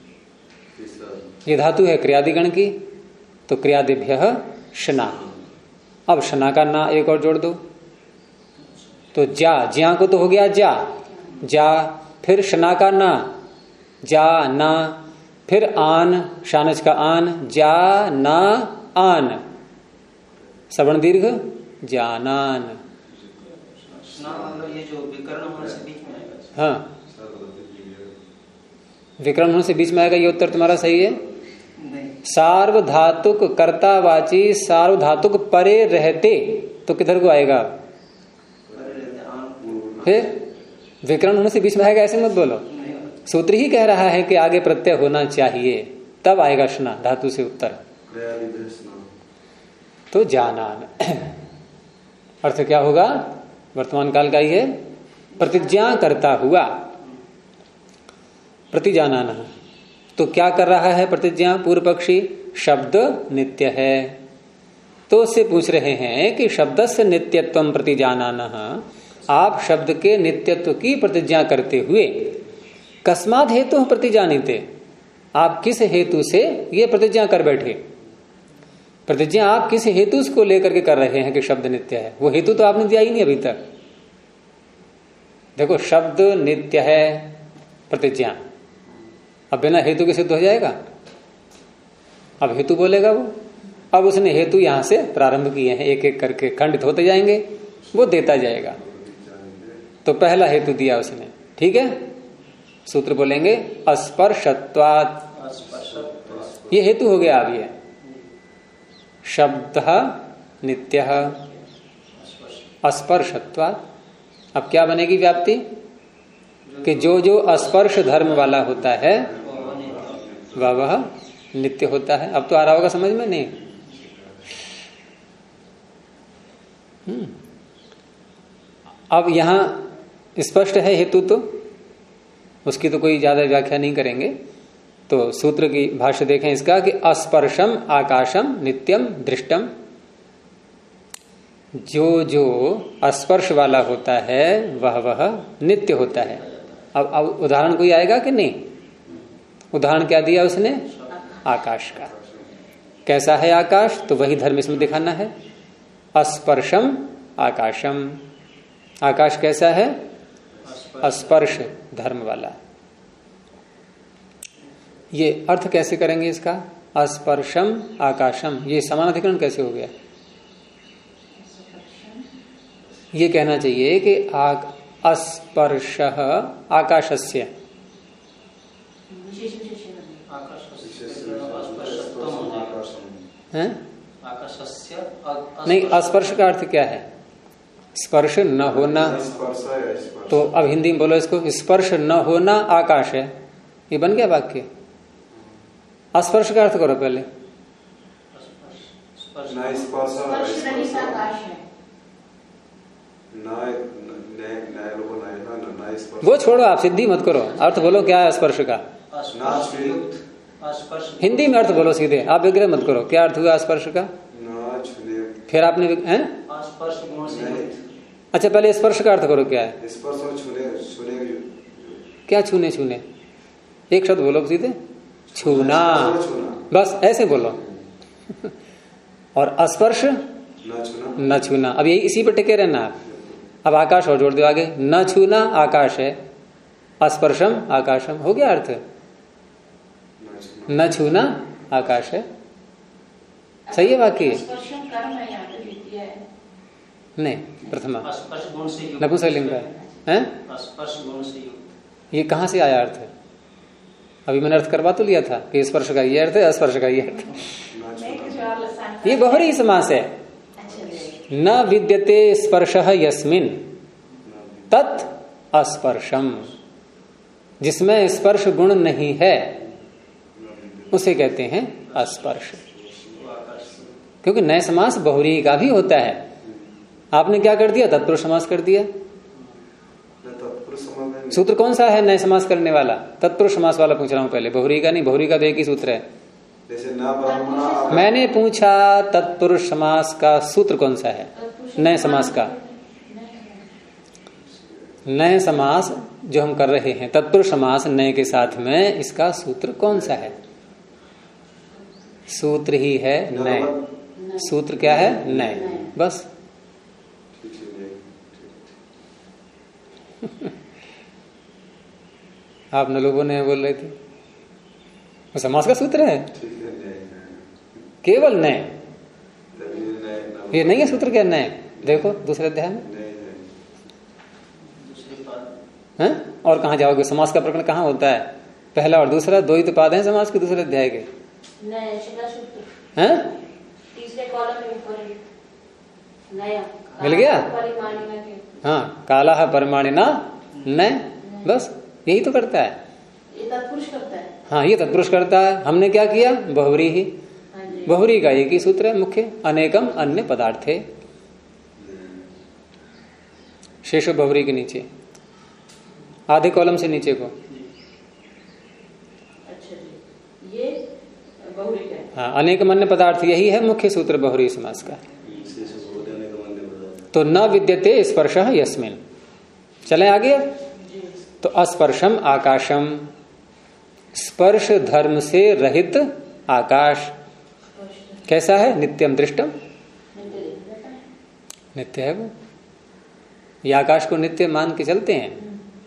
ये धातु है क्रियादिगण की, तो क्रियादिभ्यः शना। अब शना का ना एक और जोड़ दो, तो जा, ज्या को तो हो गया जा, जा, फिर शना का ना, जा ना, फिर आन, शानच का आन, जा ना आन, सवर्ण दीर्घ, जानान। ये जो विकर्ण होने से बीच में आएगा। हाँ, विकर्ण होने से बीच में आएगा, ये उत्तर तुम्हारा सही है। सार्वधातुक कर्तावाची सार्वधातुक परे रहते, तो किधर को आएगा? फिर विकर्ण होने से बीच में आएगा, ऐसे मत बोलो। सूत्र ही कह रहा है कि आगे प्रत्यय होना चाहिए, तब आएगा शना धातु से उत्तर। तो जानान अर्थ क्या होगा? वर्तमान काल का ही है, प्रतिज्ञा करता हुआ, प्रतिजानान। तो क्या कर रहा है प्रतिज्ञा? पूर्व पक्षी शब्द नित्य है, तो उससे पूछ रहे हैं कि शब्दस्य नित्यत्वं प्रतिजानान, आप शब्द के नित्यत्व की प्रतिज्ञा करते हुए कस्मात् हेतु प्रतिजानीते, आप किस हेतु से ये प्रतिज्ञा कर बैठे? प्रतिज्ञा आप किस हेतु को लेकर के कर रहे हैं कि शब्द नित्य है? वो हेतु तो आपने दिया ही नहीं अभी तक। देखो, शब्द नित्य है प्रतिज्ञा, अब बिना हेतु के सिद्ध हो जाएगा? अब हेतु बोलेगा वो। अब उसने हेतु यहां से प्रारंभ किए हैं, एक एक करके खंडित होते जाएंगे, वो देता जाएगा। तो पहला हेतु दिया उसने, ठीक है। सूत्र बोलेंगे अस्पर्शत्वात्, ये हेतु हो गया। अब ये शब्द नित्य अस्पर्शत्वात्। अब क्या बनेगी व्याप्ति? कि जो जो अस्पर्श धर्म वाला होता है वह नित्य होता है। अब तो आ रहा होगा समझ में? नहीं, अब यहां स्पष्ट है हेतु, तो उसकी तो कोई ज्यादा व्याख्या नहीं करेंगे। तो सूत्र की भाष्य देखें इसका कि अस्पर्शम आकाशम नित्यम दृष्टम, जो जो स्पर्श वाला होता है वह नित्य होता है। अब उदाहरण कोई आएगा कि नहीं? उदाहरण क्या दिया उसने? आकाश का। कैसा है आकाश? तो वही धर्म इसमें दिखाना है। अस्पर्शम आकाशम, आकाश कैसा है? स्पर्श धर्म वाला। ये अर्थ कैसे करेंगे इसका? अस्पर्शम आकाशम, ये समानाधिकरण कैसे हो गया? ये कहना चाहिए कि अस्पर्श आकाशस्य, हैं? नहीं, अस्पर्श का अर्थ क्या है? स्पर्श न होना। तो अब हिंदी में बोलो इसको, स्पर्श न होना आकाश है। ये बन गया वाक्य। स्पर्श का अर्थ करो पहले। वो छोड़ो, आप सिद्धि मत करो, अर्थ बोलो क्या है स्पर्श का। हिंदी में अर्थ बोलो सीधे, आप विग्रह मत करो। क्या अर्थ हुआ स्पर्श का? फिर आपने अच्छा, पहले स्पर्श का अर्थ करो क्या है? स्पर्श और छूने, क्या छूने? छूने एक शब्द बोलो सीधे, छूना, बस ऐसे बोलो। और स्पर्श न छूना, अब यही इसी पर टिके रहना आप। अब आकाश और जोड़ दो आगे, न छूना आकाश है, अस्पर्शम आकाशम, हो गया अर्थ। न छूना आकाश है, सही है वाक्य? स्पर्शम कर्म है, यहाँ पे द्वितीय है। नहीं, प्रथमा स्पर्श गुण से युक्त नपुंसकलिंग है। स्पर्श गुण से युक्त। ये कहाँ से आया अर्थ? अभी मैंने अर्थ करवा तो लिया था कि स्पर्श का ये अर्थ है, अस्पर्श का ये अर्थ। ये बहुरी समास है। न विद्यते स्पर्शः यस्मिन् तत् अस्पर्शम, जिसमें स्पर्श गुण नहीं है उसे कहते हैं अस्पर्श। क्योंकि नए समास बहुरी का भी होता है। आपने क्या कर दिया? तत्पुरुष समास कर दिया। सूत्र कौन सा है नए समास करने वाला? तत्पुरुष समास वाला पूछ रहा हूं पहले, बहुरी का नहीं। बहुरी का तो एक ही सूत्र है। जैसे ना ब्राह्मणा, मैंने पूछा तत्पुरुष समास का सूत्र कौन सा है? नए समास का, नए समास जो हम कर रहे हैं तत्पुरुष समास नए के साथ में, इसका सूत्र कौन सा है? सूत्र ही है नए। सूत्र क्या है? नए, बस। आप न लोगों ने बोल रहे थे वो समास का सूत्र है, केवल नए। ये नहीं है सूत्र क्या? नए देखो दूसरे अध्याय में हैं? और कहाँ जाओगे? समास का प्रकरण कहाँ होता है? पहला और दूसरा, दो ही तो पाद हैं समास के दूसरे अध्याय के। हैं? तीसरे कॉलम में ऊपर नया मिल गया? हाँ, काला परिमाणिना नए, बस यही तो करता है। ये तत्पुरुष करता है। हाँ, ये तत्पुरुष करता है। हमने क्या किया? बहुरी ही। बहुरी का एक ही सूत्र है मुख्य, अनेकम अन्य पदार्थे। शेषो बहुरी के नीचे, आधे कॉलम से नीचे को। अच्छा जी, ये बहुरी का। हाँ, अनेकम अन्य पदार्थ, यही है मुख्य सूत्र बहुरी समास का। तो न विद्यते स्पर्शः यस्मिन्, चले आगे। तो अस्पर्शम आकाशम, स्पर्श धर्म से रहित आकाश कैसा है? नित्यम दृष्टम, नित्य है वो। ये आकाश को नित्य मान के चलते हैं।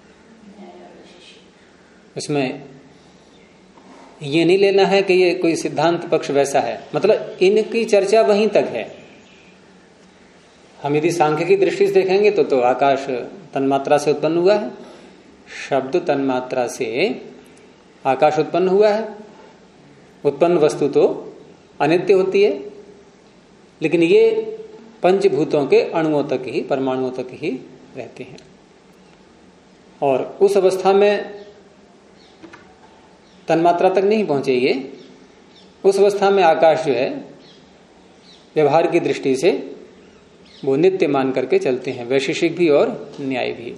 उसमें ये नहीं लेना है कि ये कोई सिद्धांत पक्ष वैसा है, मतलब इनकी चर्चा वहीं तक है। हम यदि सांख्य की दृष्टि से देखेंगे तो आकाश तन्मात्रा से उत्पन्न हुआ है, शब्द तन्मात्रा से आकाश उत्पन्न हुआ है। उत्पन्न वस्तु तो अनित्य होती है, लेकिन ये पंचभूतों के अणुओं तक ही, परमाणुओं तक ही रहते हैं। और उस अवस्था में तन्मात्रा तक नहीं पहुंचे ये। उस अवस्था में आकाश जो है व्यवहार की दृष्टि से वो नित्य मान करके चलते हैं, वैशेषिक भी और न्याय भी।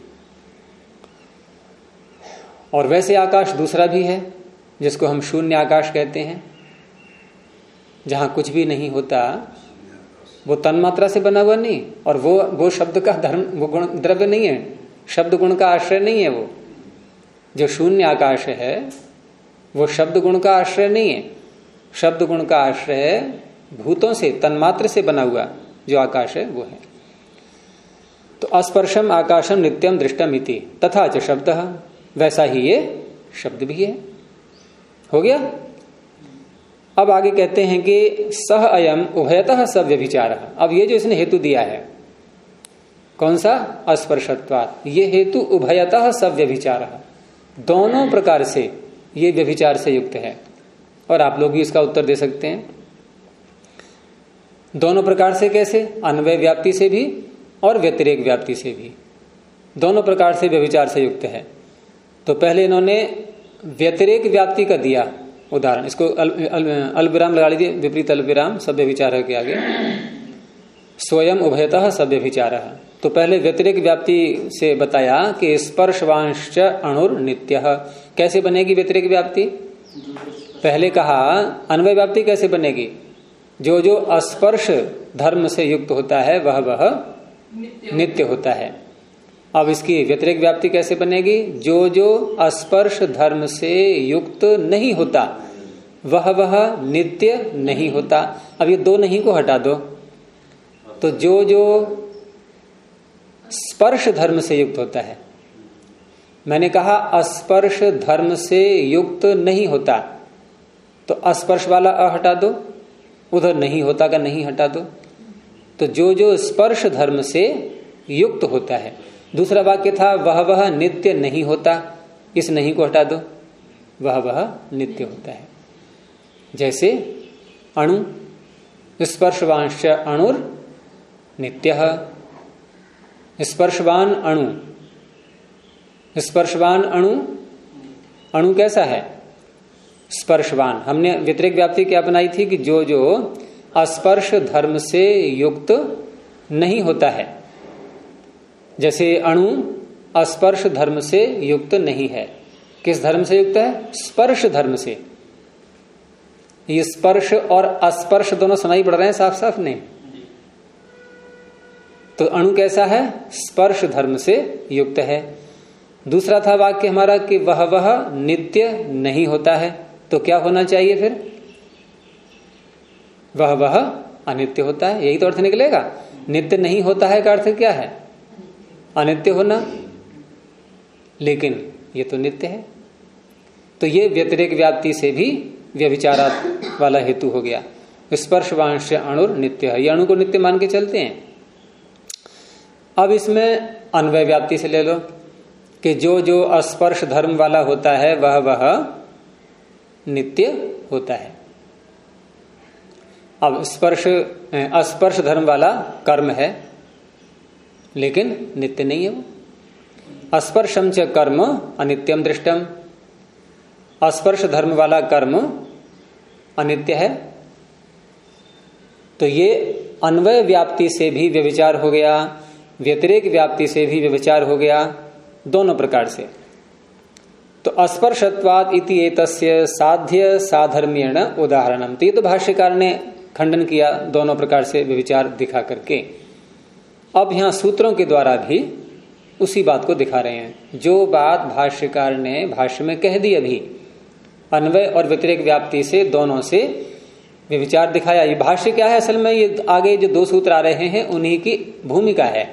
और वैसे आकाश दूसरा भी है जिसको हम शून्य आकाश कहते हैं, जहां कुछ भी नहीं होता। वो तन्मात्रा से बना हुआ नहीं, और वो शब्द का धर्म, वो गुण द्रव्य नहीं है, शब्द गुण का आश्रय नहीं है। वो जो शून्य आकाश है वो शब्द गुण का आश्रय नहीं है। शब्द गुण का आश्रय भूतों से, तन्मात्र से बना हुआ जो आकाश है वो है। तो अस्पर्शम आकाशम नित्यम दृष्टम इति तथा च शब्द, वैसा ही ये शब्द भी है। हो गया। अब आगे कहते हैं कि सह अयम उभयतः सव्यभिचार। अब ये जो इसने हेतु दिया है, कौन सा? अस्पर्शत्वात्, ये हेतु उभयतः सव्यभिचार, दोनों प्रकार से ये व्यभिचार से युक्त है। और आप लोग भी इसका उत्तर दे सकते हैं। दोनों प्रकार से कैसे? अन्वय व्याप्ति से भी और व्यतिरेक व्याप्ति से भी, दोनों प्रकार से व्यभिचार से युक्त है। तो पहले इन्होंने व्यतिरेक व्याप्ति का दिया उदाहरण, इसको अल्पविराम लगा लीजिए, विपरीत अल्पविराम सभ्य विचार के आगे, स्वयं उभयतः सभ्य विचार। तो पहले व्यतिरेक व्याप्ति से बताया कि स्पर्शवांश्च अणुर नित्यः। कैसे बनेगी व्यतिरेक व्याप्ति? पहले कहा अन्वय व्याप्ति कैसे बनेगी? जो जो अस्पर्श धर्म से युक्त होता है वह नित्य होता है। अब इसकी व्यतिरेक व्याप्ति कैसे बनेगी? जो जो स्पर्श धर्म से युक्त नहीं होता वह नित्य नहीं होता। अब ये दो नहीं को हटा दो, तो जो जो स्पर्श धर्म से युक्त होता है, मैंने कहा स्पर्श धर्म से युक्त नहीं होता, तो अस्पर्श वाला हटा दो, उधर नहीं होता का नहीं हटा दो। तो जो जो स्पर्श धर्म से युक्त होता है। दूसरा वाक्य था वह नित्य नहीं होता, इस नहीं को हटा दो, वह नित्य होता है। जैसे अणु, स्पर्शवांश अणुर नित्यः, स्पर्शवान अणु, स्पर्शवान अणु, अणु कैसा है? स्पर्शवान। हमने व्यतिरेक व्याप्ति क्या बनाई थी कि जो जो स्पर्श धर्म से युक्त नहीं होता है, जैसे अणु स्पर्श धर्म से युक्त नहीं है। किस धर्म से युक्त है? स्पर्श धर्म से। ये स्पर्श और अस्पर्श दोनों सुनाई पड़ रहे हैं साफ साफ नहीं? तो अणु कैसा है? स्पर्श धर्म से युक्त है। दूसरा था वाक्य हमारा कि वह नित्य नहीं होता है, तो क्या होना चाहिए फिर? वह अनित्य होता है, यही तो अर्थ निकलेगा। नित्य नहीं होता है का अर्थ क्या है? अनित्य होना, लेकिन ये तो नित्य है। तो ये व्यतिरेक व्याप्ति से भी व्यभिचारात् वाला हेतु हो गया। स्पर्शवांश अणुर नित्य है, ये अणु को नित्य मान के चलते हैं। अब इसमें अन्वय व्याप्ति से ले लो कि जो जो स्पर्श धर्म वाला होता है वह नित्य होता है। अब स्पर्श धर्म वाला कर्म है, लेकिन नित्य नहीं है वो। स्पर्शम च कर्म अनित्यम दृष्टम, स्पर्श धर्म वाला कर्म अनित्य है। तो ये अन्वय व्याप्ति से भी व्यभिचार हो गया, व्यतिरेक व्याप्ति से भी व्यभिचार हो गया, दोनों प्रकार से। तो स्पर्शत्वात् इति एतस्य साध्य साधर्म्येण उदाहरणम, तो ये तो भाष्यकार ने खंडन किया दोनों प्रकार से व्यभिचार दिखा करके। अब यहां सूत्रों के द्वारा भी उसी बात को दिखा रहे हैं, जो बात भाष्यकार ने भाष्य में कह दी अभी, अन्वय और व्यतिरेक व्याप्ति से दोनों से व्यभिचार दिखाया। ये भाष्य क्या है असल में? ये आगे जो दो सूत्र आ रहे हैं उन्हीं की भूमिका है।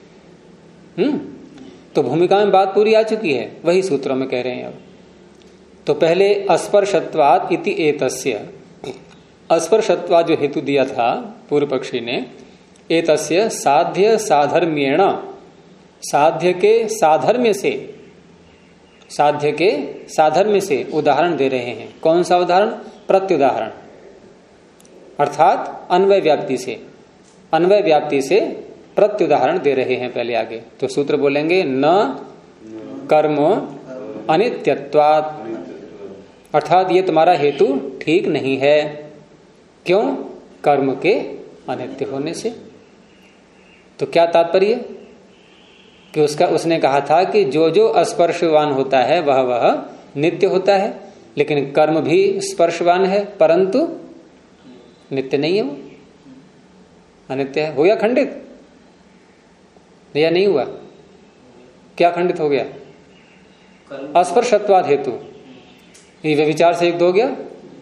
तो भूमिका में बात पूरी आ चुकी है, वही सूत्रों में कह रहे हैं अब। तो पहले स्पर्शत्वात् इति एतस्य, स्पर्शत्वात् जो हेतु दिया था पूर्व पक्षी ने, एतस्य साध्य साधर्म्येण, साध्य के साधर्म्य से, साध्य के साधर्म्य से उदाहरण दे रहे हैं। कौन सा उदाहरण? प्रत्युदाहरण, अर्थात अन्वय व्याप्ति से, अन्वय व्याप्ति से प्रत्युदाहरण दे रहे हैं पहले आगे। तो सूत्र बोलेंगे न कर्म अनित्यत्वात्, अर्थात ये तुम्हारा हेतु ठीक नहीं है। क्यों? कर्म के अनित्य होने से। तो क्या तात्पर्य? कि उसने कहा था कि जो जो स्पर्शवान होता है वह नित्य होता है, लेकिन कर्म भी स्पर्शवान है, परंतु नित्य नहीं है, वो अनित्य है। हो गया खंडित या नहीं हुआ? क्या खंडित हो गया? स्पर्शत्वाद हेतु, ये व्यभिचार से युक्त हो गया।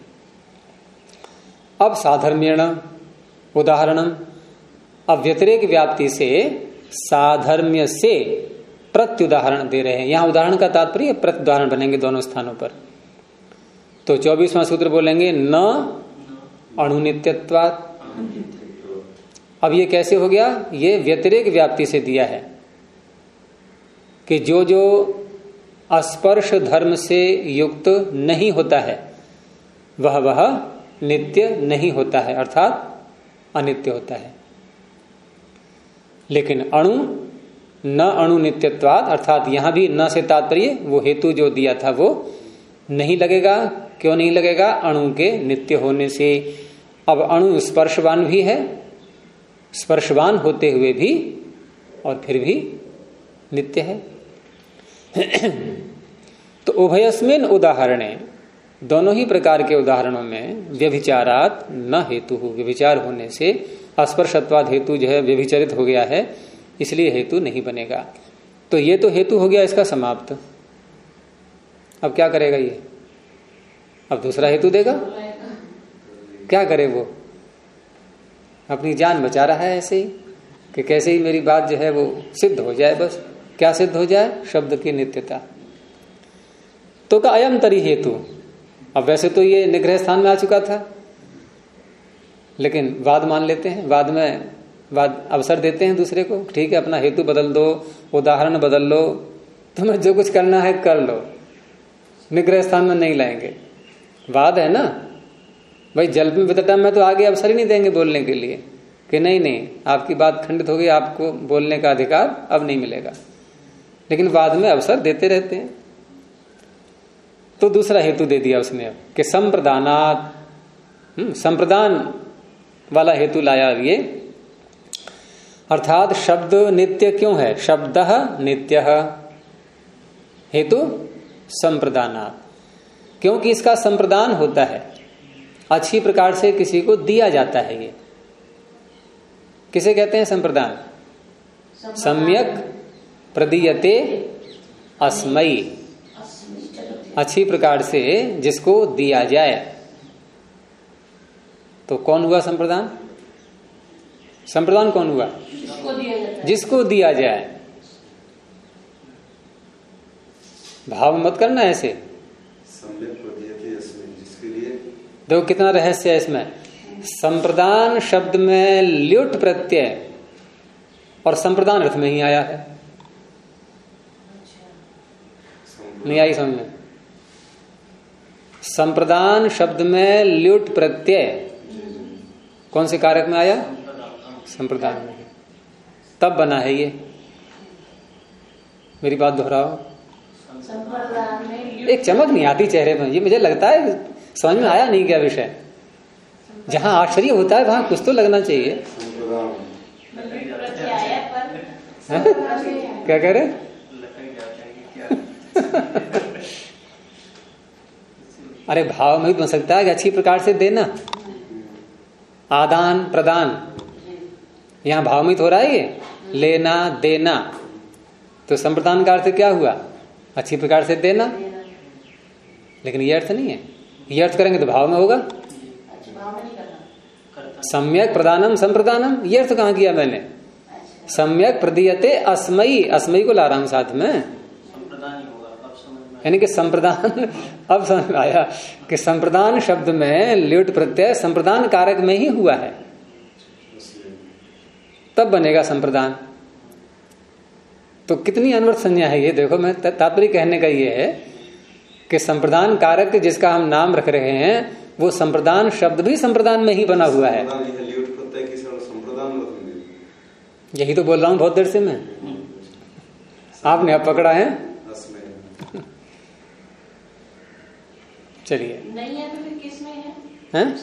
अब साधर्म्येण उदाहरणम, अब व्यतिरेक व्याप्ति से साधर्म्य से प्रत्युदाहरण दे रहे हैं। यहां उदाहरण का तात्पर्य प्रत्युदाहरण बनेंगे दोनों स्थानों पर। तो 24वां सूत्र बोलेंगे न अणुनित्यत्वात्। अब ये कैसे हो गया? ये व्यतिरेक व्याप्ति से दिया है कि जो जो स्पर्श धर्म से युक्त नहीं होता है वह नित्य नहीं होता है, अर्थात अनित्य होता है। लेकिन अणु न अणु नित्यत्वात्, अर्थात यहां भी न से तात्पर्य वो हेतु जो दिया था वो नहीं लगेगा। क्यों नहीं लगेगा? अणु के नित्य होने से। अब अणु स्पर्शवान भी है, स्पर्शवान होते हुए भी और फिर भी नित्य है। तो उभयस्मिन् उदाहरणे, दोनों ही प्रकार के उदाहरणों में व्यभिचारात् न हेतु, व्यभिचार होने से स्पर्शत्वाद हेतु जो है व्यभिचरित हो गया है, इसलिए हेतु नहीं बनेगा। तो ये तो हेतु हो गया इसका समाप्त। अब क्या करेगा ये? अब दूसरा हेतु देगा, क्या करे वो? अपनी जान बचा रहा है ऐसे ही कि कैसे ही मेरी बात जो है वो सिद्ध हो जाए। बस क्या सिद्ध हो जाए? शब्द की नित्यता। तो का अयम तरी हेतु। अब वैसे तो ये निग्रह स्थान में आ चुका था, लेकिन वाद मान लेते हैं, वाद अवसर देते हैं दूसरे को। ठीक है, अपना हेतु बदल दो, उदाहरण बदल लो, तुम्हें जो कुछ करना है कर लो, निग्रह स्थान में नहीं लाएंगे। वाद है ना भाई, जल्प में वितटा में तो आगे अवसर ही नहीं देंगे बोलने के लिए कि नहीं आपकी बात खंडित हो गई, आपको बोलने का अधिकार अब नहीं मिलेगा। लेकिन वाद में अवसर देते रहते हैं। तो दूसरा हेतु दे दिया उसने अब कि संप्रदानात, संप्रदान वाला हेतु लाया ये। अर्थात शब्द नित्य क्यों है? शब्द नित्य हेतु संप्रदानात, क्योंकि इसका संप्रदान होता है, अच्छी प्रकार से किसी को दिया जाता है। ये किसे कहते हैं संप्रदान? सम्यक प्रदीयते अस्मयी, अच्छी प्रकार से जिसको दिया जाए। तो कौन हुआ संप्रदान? संप्रदान कौन हुआ? जिसको दिया जाए। भाव मत करना ऐसे। देखो कितना रहस्य है इसमें। संप्रदान शब्द में ल्युट प्रत्यय और संप्रदान अर्थ में ही आया है। नहीं आई समझ में? संप्रदान शब्द में ल्युट प्रत्यय कौन से कारक में आया? संप्रदान में। तब बना है ये। मेरी बात दोहराओ। एक चमक नहीं आती चेहरे में, ये मुझे लगता है समझ में आया नहीं क्या विषय। जहां आश्चर्य होता है वहां कुछ तो लगना चाहिए। क्या कह रहे? अरे भाव में भी बन सकता है कि अच्छी प्रकार से देना, आदान प्रदान, यहां भाव में हो रहा है ये लेना देना। तो संप्रदान का अर्थ क्या हुआ? अच्छी प्रकार से देना। लेकिन ये अर्थ नहीं है। ये अर्थ करेंगे तो भाव में होगा। सम्यक प्रदानम संप्रदानम, ये अर्थ कहां किया मैंने? सम्यक प्रदीयते अस्मयी, अस्मयी को ला रहा हूं साथ में, यानी कि संप्रदान। अब समझ में आया कि संप्रदान शब्द में ल्युट प्रत्यय संप्रदान कारक में ही हुआ है, तब बनेगा संप्रदान। तो कितनी अनवर्थ संज्ञा है ये। देखो मैं तात्पर्य कहने का ये है कि संप्रदान कारक जिसका हम नाम रख रहे हैं वो संप्रदान शब्द भी संप्रदान में ही बना हुआ है। यही तो बोल रहा हूं बहुत देर से मैं, आपने अब पकड़ा है। चलिए नहीं है तो फिर किस में है? हैं?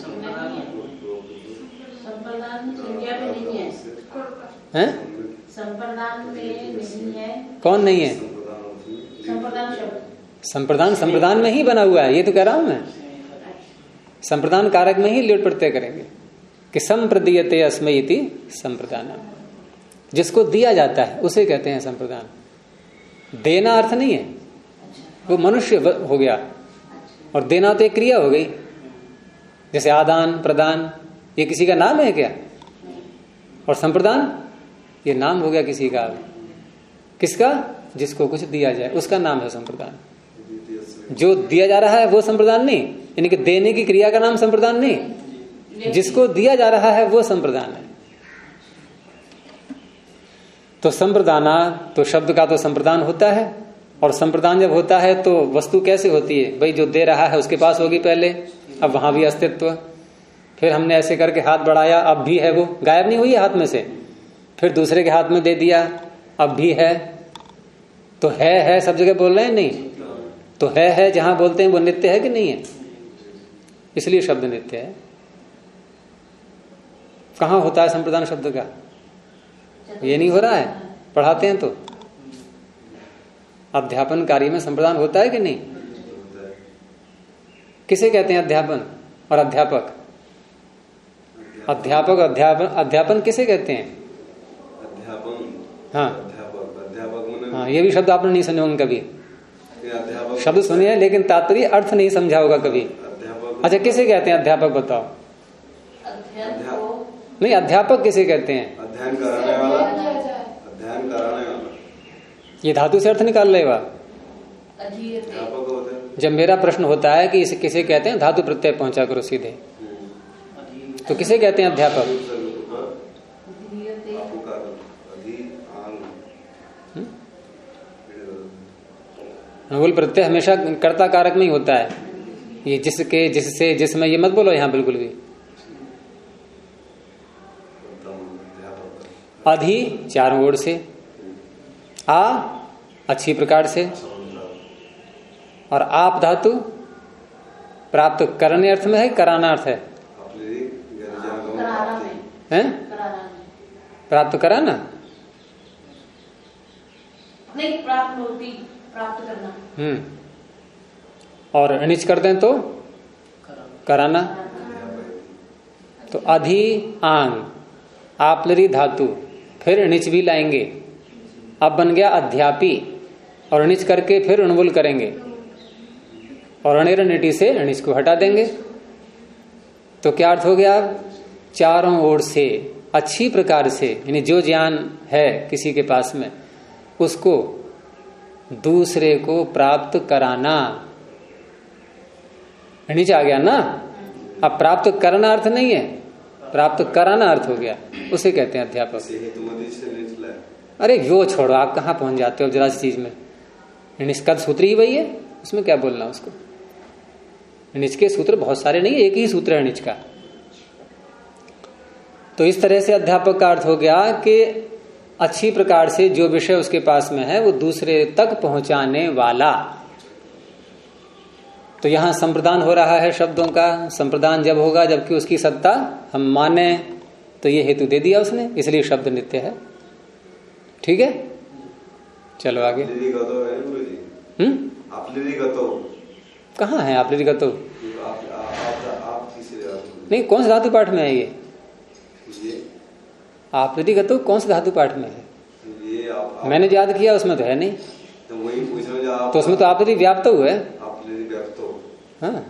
संप्रदान संज्ञा में नहीं है। हैं? संप्रदान में नहीं है। कौन नहीं है? संप्रदान शब्द संप्रदान संप्रदान में ही बना हुआ है, ये तो कह रहा हूं मैं। संप्रदान कारक में ही ल्युट प्रत्यय करेंगे कि संप्रदीयते अस्मयी इति संप्रदान, जिसको दिया जाता है उसे कहते हैं संप्रदान। देना अर्थ नहीं है, वो मनुष्य हो गया, और देना तो एक क्रिया हो गई। जैसे आदान प्रदान ये किसी का नाम है क्या? और संप्रदान ये नाम हो गया किसी का। किसका? जिसको कुछ दिया जाए उसका नाम है संप्रदान। जो दिया जा रहा है वो संप्रदान नहीं, यानी कि देने की क्रिया का नाम संप्रदान नहीं, जिसको दिया जा रहा है वो संप्रदान है। तो संप्रदाना, तो शब्द का तो संप्रदान होता है, और संप्रदान जब होता है तो वस्तु कैसे होती है? भाई जो दे रहा है उसके पास होगी पहले, अब वहां भी अस्तित्व। फिर हमने ऐसे करके हाथ बढ़ाया, अब भी है, वो गायब नहीं हुई है हाथ में से। फिर दूसरे के हाथ में दे दिया, अब भी है। तो है सब जगह बोल रहे हैं नहीं? तो है जहां बोलते हैं वो नित्य है कि नहीं है? इसलिए शब्द नित्य है। कहां होता है संप्रदान शब्द का? ये नहीं हो रहा है, पढ़ाते हैं तो। अध्यापन कार्य में संप्रदान होता है कि नहीं? किसे कहते हैं अध्यापन और अध्यापक? अध्यापक अध्यापन किसे कहते हैं? अध्यापन, हाँ अध्यापक हाँ, ये भी शब्द आपने नहीं सुने होंगे कभी। अध्यापक शब्द सुने हैं लेकिन तात्पर्य अर्थ नहीं समझा होगा कभी। अध्यापक अच्छा, किसे कहते हैं अध्यापक, बताओ? अध्ययन को नहीं, अध्यापक किसे कहते हैं? अध्ययन कराने वाला, अध्ययन कराने वाला ये धातु से अर्थ निकाल लेगा। अधीयते अध्यापक होते हैं। जब मेरा प्रश्न होता है कि इसे किसे कहते हैं, धातु प्रत्यय पहुंचा करो सीधे, तो किसे कहते हैं अध्यापक? अधीयते अनुकूल प्रत्यय हमेशा कर्ता कारक में ही होता है। ये जिसके, जिससे, जिसमें, ये मत बोलो यहाँ बिल्कुल भी। अधि चारों ओर से, आ अच्छी प्रकार से, और आप धातु प्राप्त करने अर्थ में है, कराना अर्थ है? कराना में, हैं? कराना में प्राप्त कराना, नहीं, प्राप्नोति प्राप्त करना। और अनिच कर दें तो कराना। तो अधि आंग, आपलरी धातु, फिर अनिच भी लाएंगे, अब बन गया अध्यापी, और अनिच करके फिर अणुबुल करेंगे, और अणेर निटी से अनिच को हटा देंगे। तो क्या अर्थ हो गया? चारों ओर से, अच्छी प्रकार से, यानी जो ज्ञान है किसी के पास में उसको दूसरे को प्राप्त कराना। नीचे आ गया ना। अब प्राप्त करना अर्थ नहीं है, प्राप्त कराना अर्थ हो गया, उसे कहते हैं अध्यापक। अरे वो छोड़ो, आप कहाँ पहुंच जाते हो जरा सी चीज में। निष्कद सूत्र ही वही है, उसमें क्या बोलना उसको। निच के सूत्र बहुत सारे नहीं, एक ही सूत्र है निच का। तो इस तरह से अध्यापक का अर्थ हो गया कि अच्छी प्रकार से जो विषय उसके पास में है वो दूसरे तक पहुंचाने वाला। तो यहां संप्रदान हो रहा है शब्दों का। संप्रदान जब होगा जबकि उसकी सत्ता हम माने, तो ये हेतु दे दिया उसने, इसलिए शब्द नित्य है। ठीक है, चलो आगे। कहाँ है आप लिखा? तो नहीं, कौन सा धातु पाठ में है ये? आप गतो कौन सा धातु पाठ में है? मैंने याद किया, उसमें तो है नहीं। तो वही पूछना, तो उसमें तो आप व्याप्त हुए। हाँ,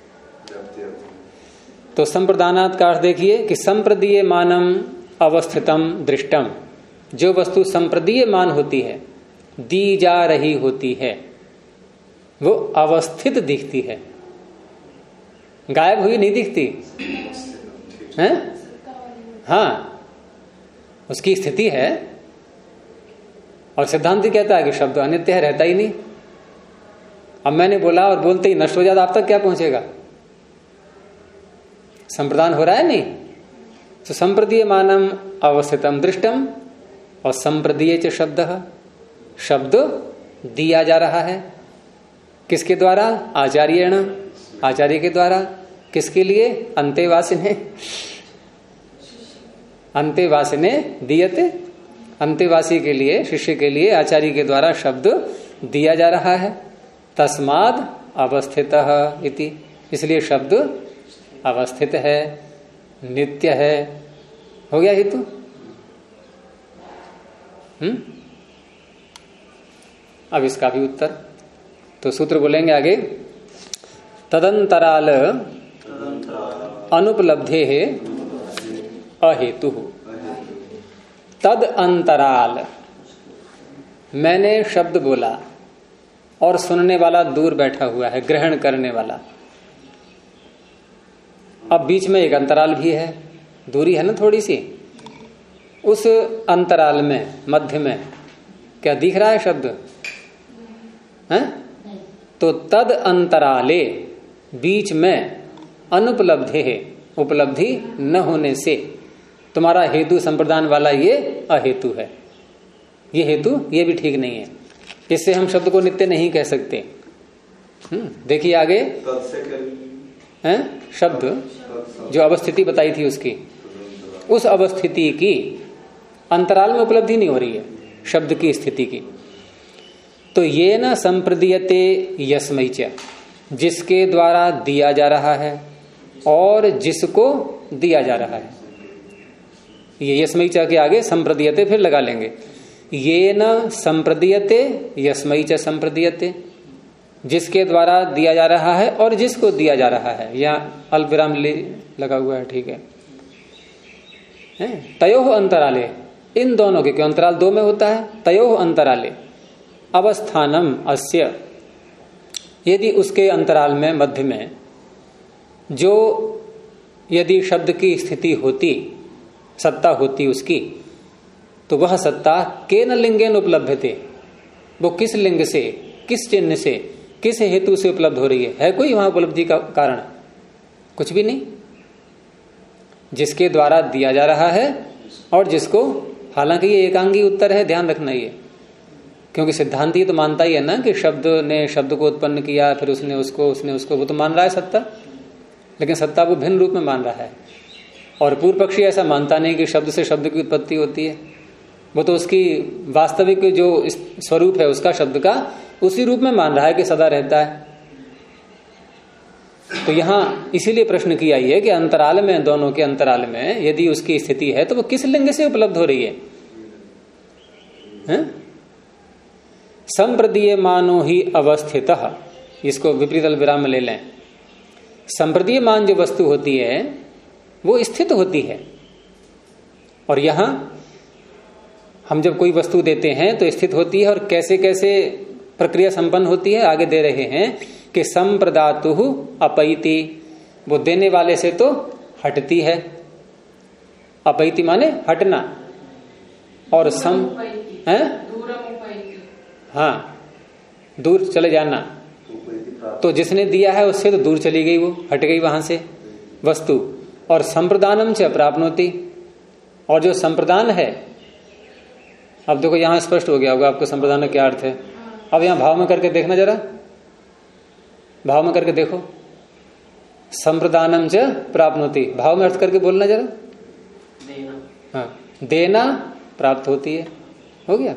तो संप्रदानात् का अर्थ देखिए कि संप्रदीय मानम अवस्थितम दृष्टम, जो वस्तु संप्रदीय मान होती है, दी जा रही होती है, वो अवस्थित दिखती है, गायब हुई नहीं दिखती है। हाँ, उसकी स्थिति है। और सिद्धांत कहता है कि शब्द अनित्य है, रहता ही नहीं। अब मैंने बोला और बोलते ही नष्ट हो जाता, आप तक क्या पहुंचेगा? संप्रदान हो रहा है नहीं। तो संप्रदीय मानम अवस्थितम दृष्टम, और संप्रदीय च शब्द, शब्द दिया जा रहा है किसके द्वारा? आचार्येण, आचार्य के द्वारा। किसके लिए? अंतेवासिने, अंतेवासिने दीयते, अंतेवासी के लिए, शिष्य के लिए आचार्य के द्वारा शब्द दिया जा रहा है। तस्माद अवस्थितः इति, इसलिए शब्द अवस्थित है, नित्य है। हो गया हेतु। अब इसका भी उत्तर, तो सूत्र बोलेंगे आगे। तदंतराल अनुपलब्धे अहेतु। तद अंतराल, मैंने शब्द बोला और सुनने वाला दूर बैठा हुआ है, ग्रहण करने वाला। अब बीच में एक अंतराल भी है, दूरी है ना थोड़ी सी। उस अंतराल में, मध्य में क्या दिख रहा है शब्द? हैं? तो तद अंतराले, बीच में, अनुपलब्धे है, उपलब्धि न होने से तुम्हारा हेतु संप्रदान वाला ये अहेतु है। ये हेतु ये भी ठीक नहीं है, इससे हम शब्द को नित्य नहीं कह सकते। देखिए आगे हैं, शब्द जो अवस्थिति बताई थी उसकी, उस अवस्थिति की अंतराल में उपलब्धि नहीं हो रही है शब्द की स्थिति की। तो ये न संप्रदीयते यस्मै च, जिसके द्वारा दिया जा रहा है और जिसको दिया जा रहा है। ये यस्मै च के आगे संप्रदीयते फिर लगा लेंगे। ये न संप्रदीयते यस्मई च संप्रदीयते, जिसके द्वारा दिया जा रहा है और जिसको दिया जा रहा है। यहाँ अल्पविराम लगा हुआ है, ठीक है। तयोः अंतराले, इन दोनों के, क्यों अंतराल 2 में होता है, तयोः अंतराले अवस्थानम अस्य, यदि उसके अंतराल में मध्य में जो यदि शब्द की स्थिति होती, सत्ता होती उसकी, तो वह सत्ता केन लिंगेन उपलब्धते, वो किस लिंग से, किस चिन्ह से, किस हेतु से उपलब्ध हो रही है कोई वहां उपलब्धि का कारण? कुछ भी नहीं। जिसके द्वारा दिया जा रहा है और जिसको, हालांकि ये एकांगी उत्तर है, ध्यान रखना ये, क्योंकि सिद्धांत तो मानता ही है ना कि शब्द ने शब्द को उत्पन्न किया, फिर उसने उसको, वो तो मान रहा है सत्ता, लेकिन सत्ता वो भिन्न रूप में मान रहा है। और पूर्व पक्षी ऐसा मानता नहीं कि शब्द से शब्द की उत्पत्ति होती है, वो तो उसकी वास्तविक जो स्वरूप है उसका, शब्द का, उसी रूप में मान रहा है कि सदा रहता है। तो यहां इसीलिए प्रश्न किया है कि अंतराल में, दोनों के अंतराल में यदि उसकी स्थिति है तो वो किस लिंग से उपलब्ध हो रही है? संप्रदीय मानो ही अवस्थित, इसको विपरीत अल्पविराम में ले लें। संप्रदीय मान जो वस्तु होती है वो स्थित होती है, और यहां हम जब कोई वस्तु देते हैं तो स्थित होती है, और कैसे कैसे प्रक्रिया संपन्न होती है आगे दे रहे हैं कि संप्रदातु अपैति, वो देने वाले से तो हटती है, अपैति माने हटना, और सम है, हाँ, दूर चले जाना। तो जिसने दिया है उससे तो दूर चली गई, वो हट गई वहां से वस्तु। और संप्रदानम च प्राप्नोति, और जो संप्रदान है, अब देखो यहां स्पष्ट हो गया होगा आपको संप्रदान का क्या अर्थ है। अब यहां भाव में करके देखना जरा, भाव में करके देखो, संप्रदानम च प्राप्नोति, भाव में अर्थ करके बोलना जरा। देना, हाँ, देना प्राप्त होती है, हो गया।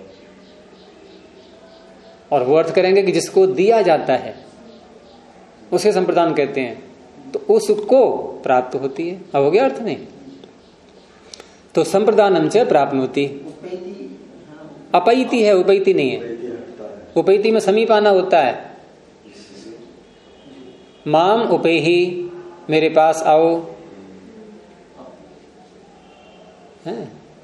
और वो अर्थ करेंगे कि जिसको दिया जाता है उसे संप्रदान कहते हैं, तो उसको प्राप्त होती है। अब हो गया अर्थ? नहीं तो संप्रदानम च प्राप्नोति, अपैति है, उपैति नहीं है। उपैति में समीप आना होता है, माम उपेहि, मेरे पास आओ, है?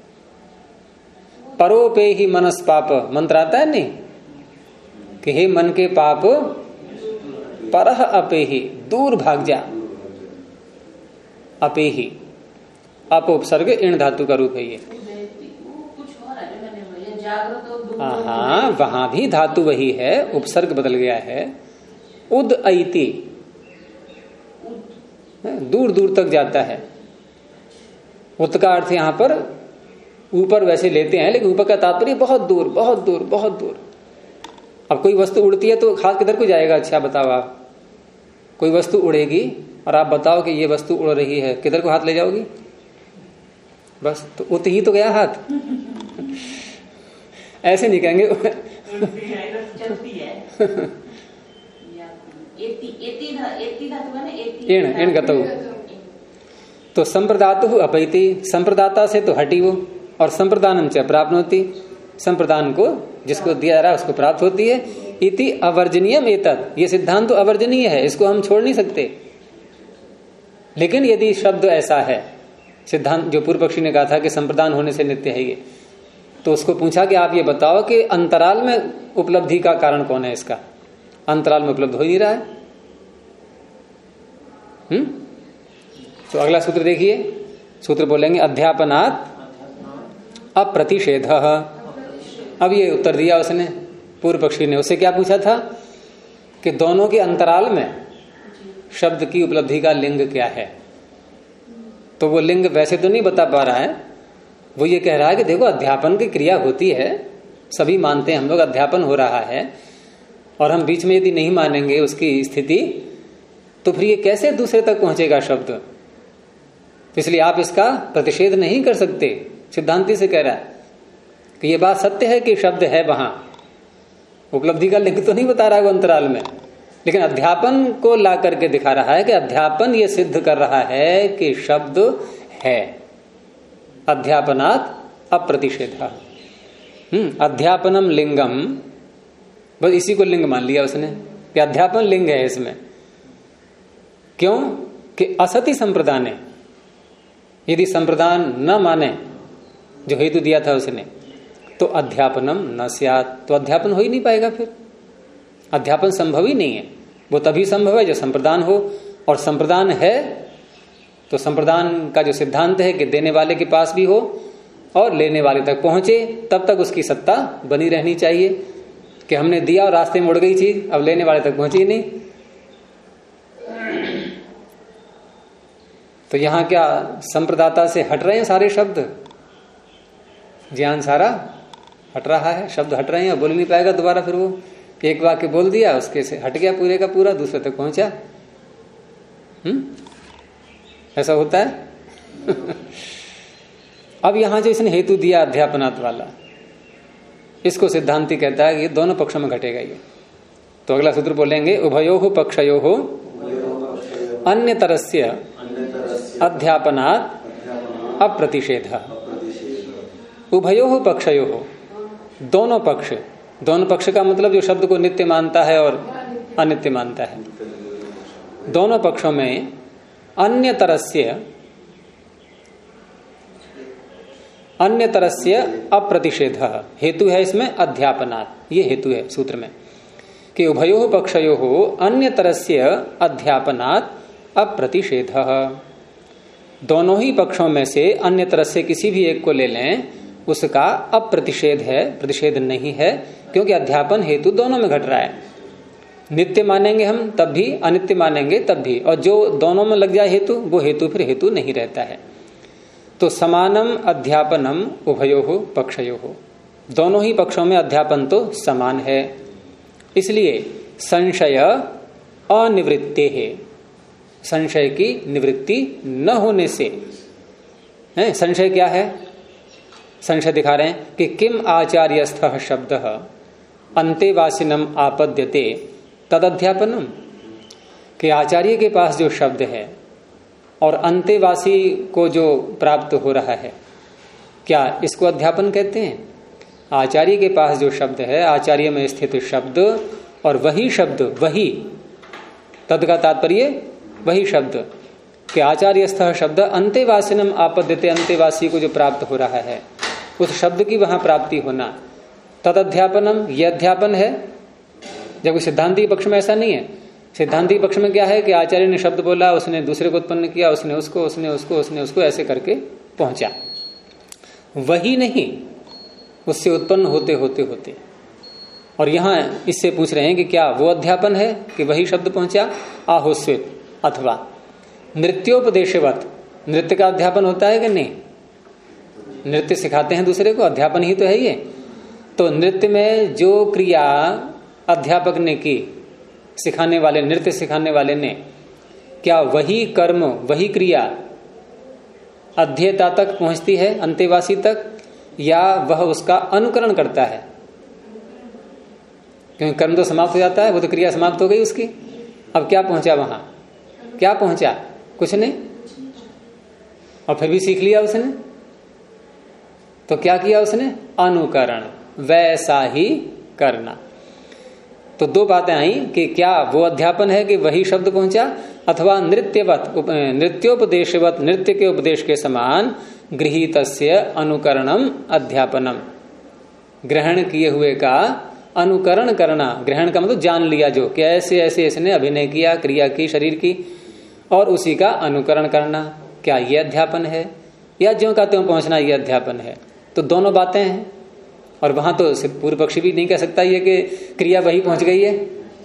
परोपेहि मनस पाप, मंत्र आता है नहीं कि हे मन के पाप, परह अपेहि, दूर भाग जा। अपेहि, अप उपसर्ग इण धातु का रूप है ये। हाँ, वहां भी धातु वही है, उपसर्ग बदल गया है। उद ऐति, दूर दूर तक जाता है। उत का अर्थ यहां पर ऊपर वैसे लेते हैं, लेकिन ऊपर का तात्पर्य बहुत दूर, बहुत दूर, बहुत दूर। अब कोई वस्तु उड़ती है तो हाथ किधर को जाएगा? अच्छा बताओ आप, कोई वस्तु उड़ेगी और आप बताओ कि ये वस्तु उड़ रही है, किधर को हाथ ले जाओगी? बस, तो उत ही तो गया हाथ। ऐसे नहीं कहेंगे। इण गतौ, तो संप्रदातु अपैति, संप्रदाता से तो हटी वो, और संप्रदानम च प्राप्नोति, संप्रदान को, जिसको दिया जा रहा है उसको प्राप्त होती है। इति अवर्जनीयम एतत्, ये सिद्धांत तो अवर्जनीय है, इसको हम छोड़ नहीं सकते। लेकिन यदि शब्द ऐसा है, सिद्धांत जो पूर्व पक्षी ने कहा था कि संप्रदान होने से नित्य है ये, तो उसको पूछा कि आप ये बताओ कि अंतराल में उपलब्धि का कारण कौन है? इसका अंतराल में उपलब्ध हो ही नहीं रहा है। तो अगला सूत्र देखिए, सूत्र बोलेंगे अध्यापनात् अप्रतिषेध। अब ये उत्तर दिया उसने, पूर्व पक्षी ने। उससे क्या पूछा था कि दोनों के अंतराल में शब्द की उपलब्धि का लिंग क्या है? तो वो लिंग वैसे तो नहीं बता पा रहा है, वो ये कह रहा है कि देखो अध्यापन की क्रिया होती है, सभी मानते हैं हम लोग अध्यापन हो रहा है, और हम बीच में यदि नहीं मानेंगे उसकी स्थिति, तो फिर ये कैसे दूसरे तक पहुंचेगा शब्द? इसलिए आप इसका प्रतिषेध नहीं कर सकते। सिद्धांति से कह रहा है कि ये बात सत्य है कि शब्द है वहां, उपलब्धि का लिंग तो नहीं बता रहा है वो अंतराल में, लेकिन अध्यापन को ला करके दिखा रहा है कि अध्यापन ये सिद्ध कर रहा है कि शब्द है। अध्यापनात् अप्रतिषेध, अध्यापनम लिंगम, बस इसी को लिंग मान लिया उसने कि अध्यापन लिंग है इसमें। क्यों कि असति संप्रदान है। यदि संप्रदान न माने जो हेतु दिया था उसने, तो अध्यापनम न स्यात्, तो अध्यापन हो ही नहीं पाएगा। फिर अध्यापन संभव ही नहीं है। वो तभी संभव है जो संप्रदान हो, और संप्रदान है तो संप्रदान का जो सिद्धांत है कि देने वाले के पास भी हो और लेने वाले तक पहुंचे, तब तक उसकी सत्ता बनी रहनी चाहिए। कि हमने दिया और रास्ते में उड़ गई चीज, अब लेने वाले तक पहुंची नहीं। तो यहां क्या संप्रदाता से हट रहे हैं सारे शब्द, ज्ञान सारा हट रहा है, शब्द हट रहे हैं, बोल नहीं पाएगा दोबारा। फिर वो एक वाक्य बोल दिया, उसके से हट गया पूरे का पूरा, दूसरे तक पहुंचा। ऐसा होता है। अब यहां जो इसने हेतु दिया अध्यापनात् वाला, इसको सिद्धांति कहता है कि दोनों पक्षों में घटेगा ये। तो अगला सूत्र बोलेंगे, उभयोः पक्षयोः अन्यतरस्य अध्यापनात् अप्रतिषेधः। उभयोः पक्षयोः, दोनों पक्ष, दोनों पक्ष का मतलब जो शब्द को नित्य मानता है और अनित्य मानता है, दोनों पक्षों में अन्य तरस्य अप्रतिषेधः हेतु है इसमें अध्यापनात्। ये हेतु है सूत्र में कि उभयोः पक्षयोः अन्य तरस्य अध्यापनात् अप्रतिषेधः। दोनों ही पक्षों में से अन्य तरह से किसी भी एक को ले लें, उसका अप्रतिषेध है, प्रतिषेध नहीं है, क्योंकि अध्यापन हेतु दोनों में घट रहा है। नित्य मानेंगे हम तब भी, अनित्य मानेंगे तब भी, और जो दोनों में लग जाए हेतु, वो हेतु फिर हेतु नहीं रहता है। तो समानम अध्यापनम उभयोः पक्षयोः, दोनों ही पक्षों में अध्यापन तो समान है। इसलिए संशय अनिवृत्ते है, संशय की निवृत्ति न होने से है। संशय क्या है? संशय दिखा रहे हैं कि किम आचार्यस्थः शब्दः अंतेवासिनम आपद्यते तद अध्यापनम, कि आचार्य के पास जो शब्द है और अंतेवासी को जो प्राप्त हो रहा है, क्या इसको अध्यापन कहते हैं? आचार्य के पास जो शब्द है, आचार्य में स्थित शब्द, और वही शब्द, वही तद का तात्पर्य वही शब्द कि आचार्यस्थः शब्द अंतेवासिनम आपद्यते, अंतेवासी को जो प्राप्त हो रहा है उस शब्द की वहां प्राप्ति होना, तद अध्यापनम, यह अध्यापन है। जबकि सिद्धांति पक्ष में ऐसा नहीं है। सिद्धांति पक्ष में क्या है कि आचार्य ने शब्द बोला, उसने दूसरे को उत्पन्न किया, उसने उसको, उसने उसको, उसने उसको, ऐसे करके पहुंचा। वही नहीं, उससे उत्पन्न होते होते होते। और यहां इससे पूछ रहे हैं कि क्या वो अध्यापन है कि वही शब्द पहुंचा? आहोस्वित, अथवा नृत्योपदेशवत, नृत्य का अध्यापन होता है कि नहीं? नृत्य सिखाते हैं दूसरे को, अध्यापन ही तो है ये। तो नृत्य में जो क्रिया अध्यापक ने की, सिखाने वाले, नृत्य सिखाने वाले ने, क्या वही कर्म, वही क्रिया अध्येता तक पहुंचती है, अंतेवासी तक, या वह उसका अनुकरण करता है? क्योंकि कर्म तो समाप्त हो जाता है, वो तो क्रिया समाप्त हो गई उसकी। अब क्या पहुंचा वहां? क्या पहुंचा? कुछ नहीं। और फिर भी सीख लिया उसने। तो क्या किया उसने? अनुकरण, वैसा ही करना। तो दो बातें आई कि क्या वो अध्यापन है कि वही शब्द पहुंचा, अथवा नृत्यवत, नृत्योपदेशवत, नृत्य के उपदेश के समान गृहीतस्य अनुकरणम अध्यापनम, ग्रहण किए हुए का अनुकरण करना। ग्रहण का मतलब जान लिया, जो कि ऐसे ऐसे इसने अभिनय किया, क्रिया की शरीर की, और उसी का अनुकरण करना, क्या ये अध्यापन है? या ज्यों का त्यों पहुंचना ये अध्यापन है? तो दोनों बातें हैं। और वहां तो पूर्व पक्षी भी नहीं कह सकता ये कि क्रिया वही पहुंच गई है।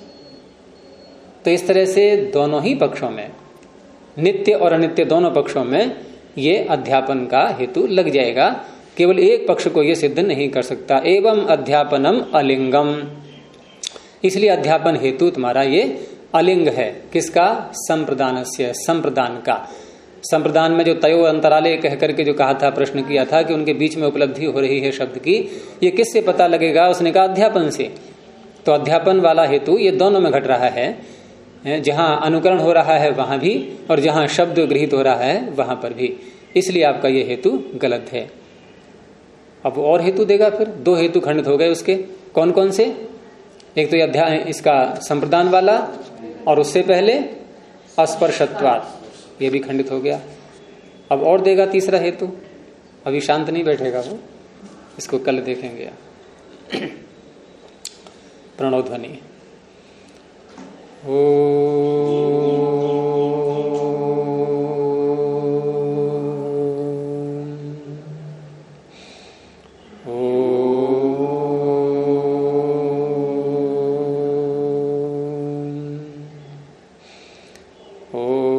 तो इस तरह से दोनों ही पक्षों में, नित्य और अनित्य दोनों पक्षों में, ये अध्यापन का हेतु लग जाएगा। केवल एक पक्ष को ये सिद्ध नहीं कर सकता। एवं अध्यापनम अलिंगम, इसलिए अध्यापन हेतु तुम्हारा ये अलिंग है। किसका? संप्रदानस्य, संप्रदान का। संप्रदान में जो तयो अंतराले कह करके जो कहा था, प्रश्न किया था कि उनके बीच में उपलब्धि हो रही है शब्द की, ये किससे पता लगेगा? उसने कहा अध्यापन से। तो अध्यापन वाला हेतु ये दोनों में घट रहा है, जहां अनुकरण हो रहा है वहां भी, और जहां शब्द गृहीत हो रहा है वहां पर भी। इसलिए आपका ये हेतु गलत है। अब और हेतु देगा फिर। 2 हेतु खंडित हो गए उसके। कौन कौन से? एक तो अध्याय इसका संप्रदान वाला, और उससे पहले अस्पर्शत्वात्, ये भी खंडित हो गया। अब और देगा तीसरा हेतु। अभी शांत नहीं बैठेगा वो, इसको कल देखेंगे। प्रणव ध्वनि। ओ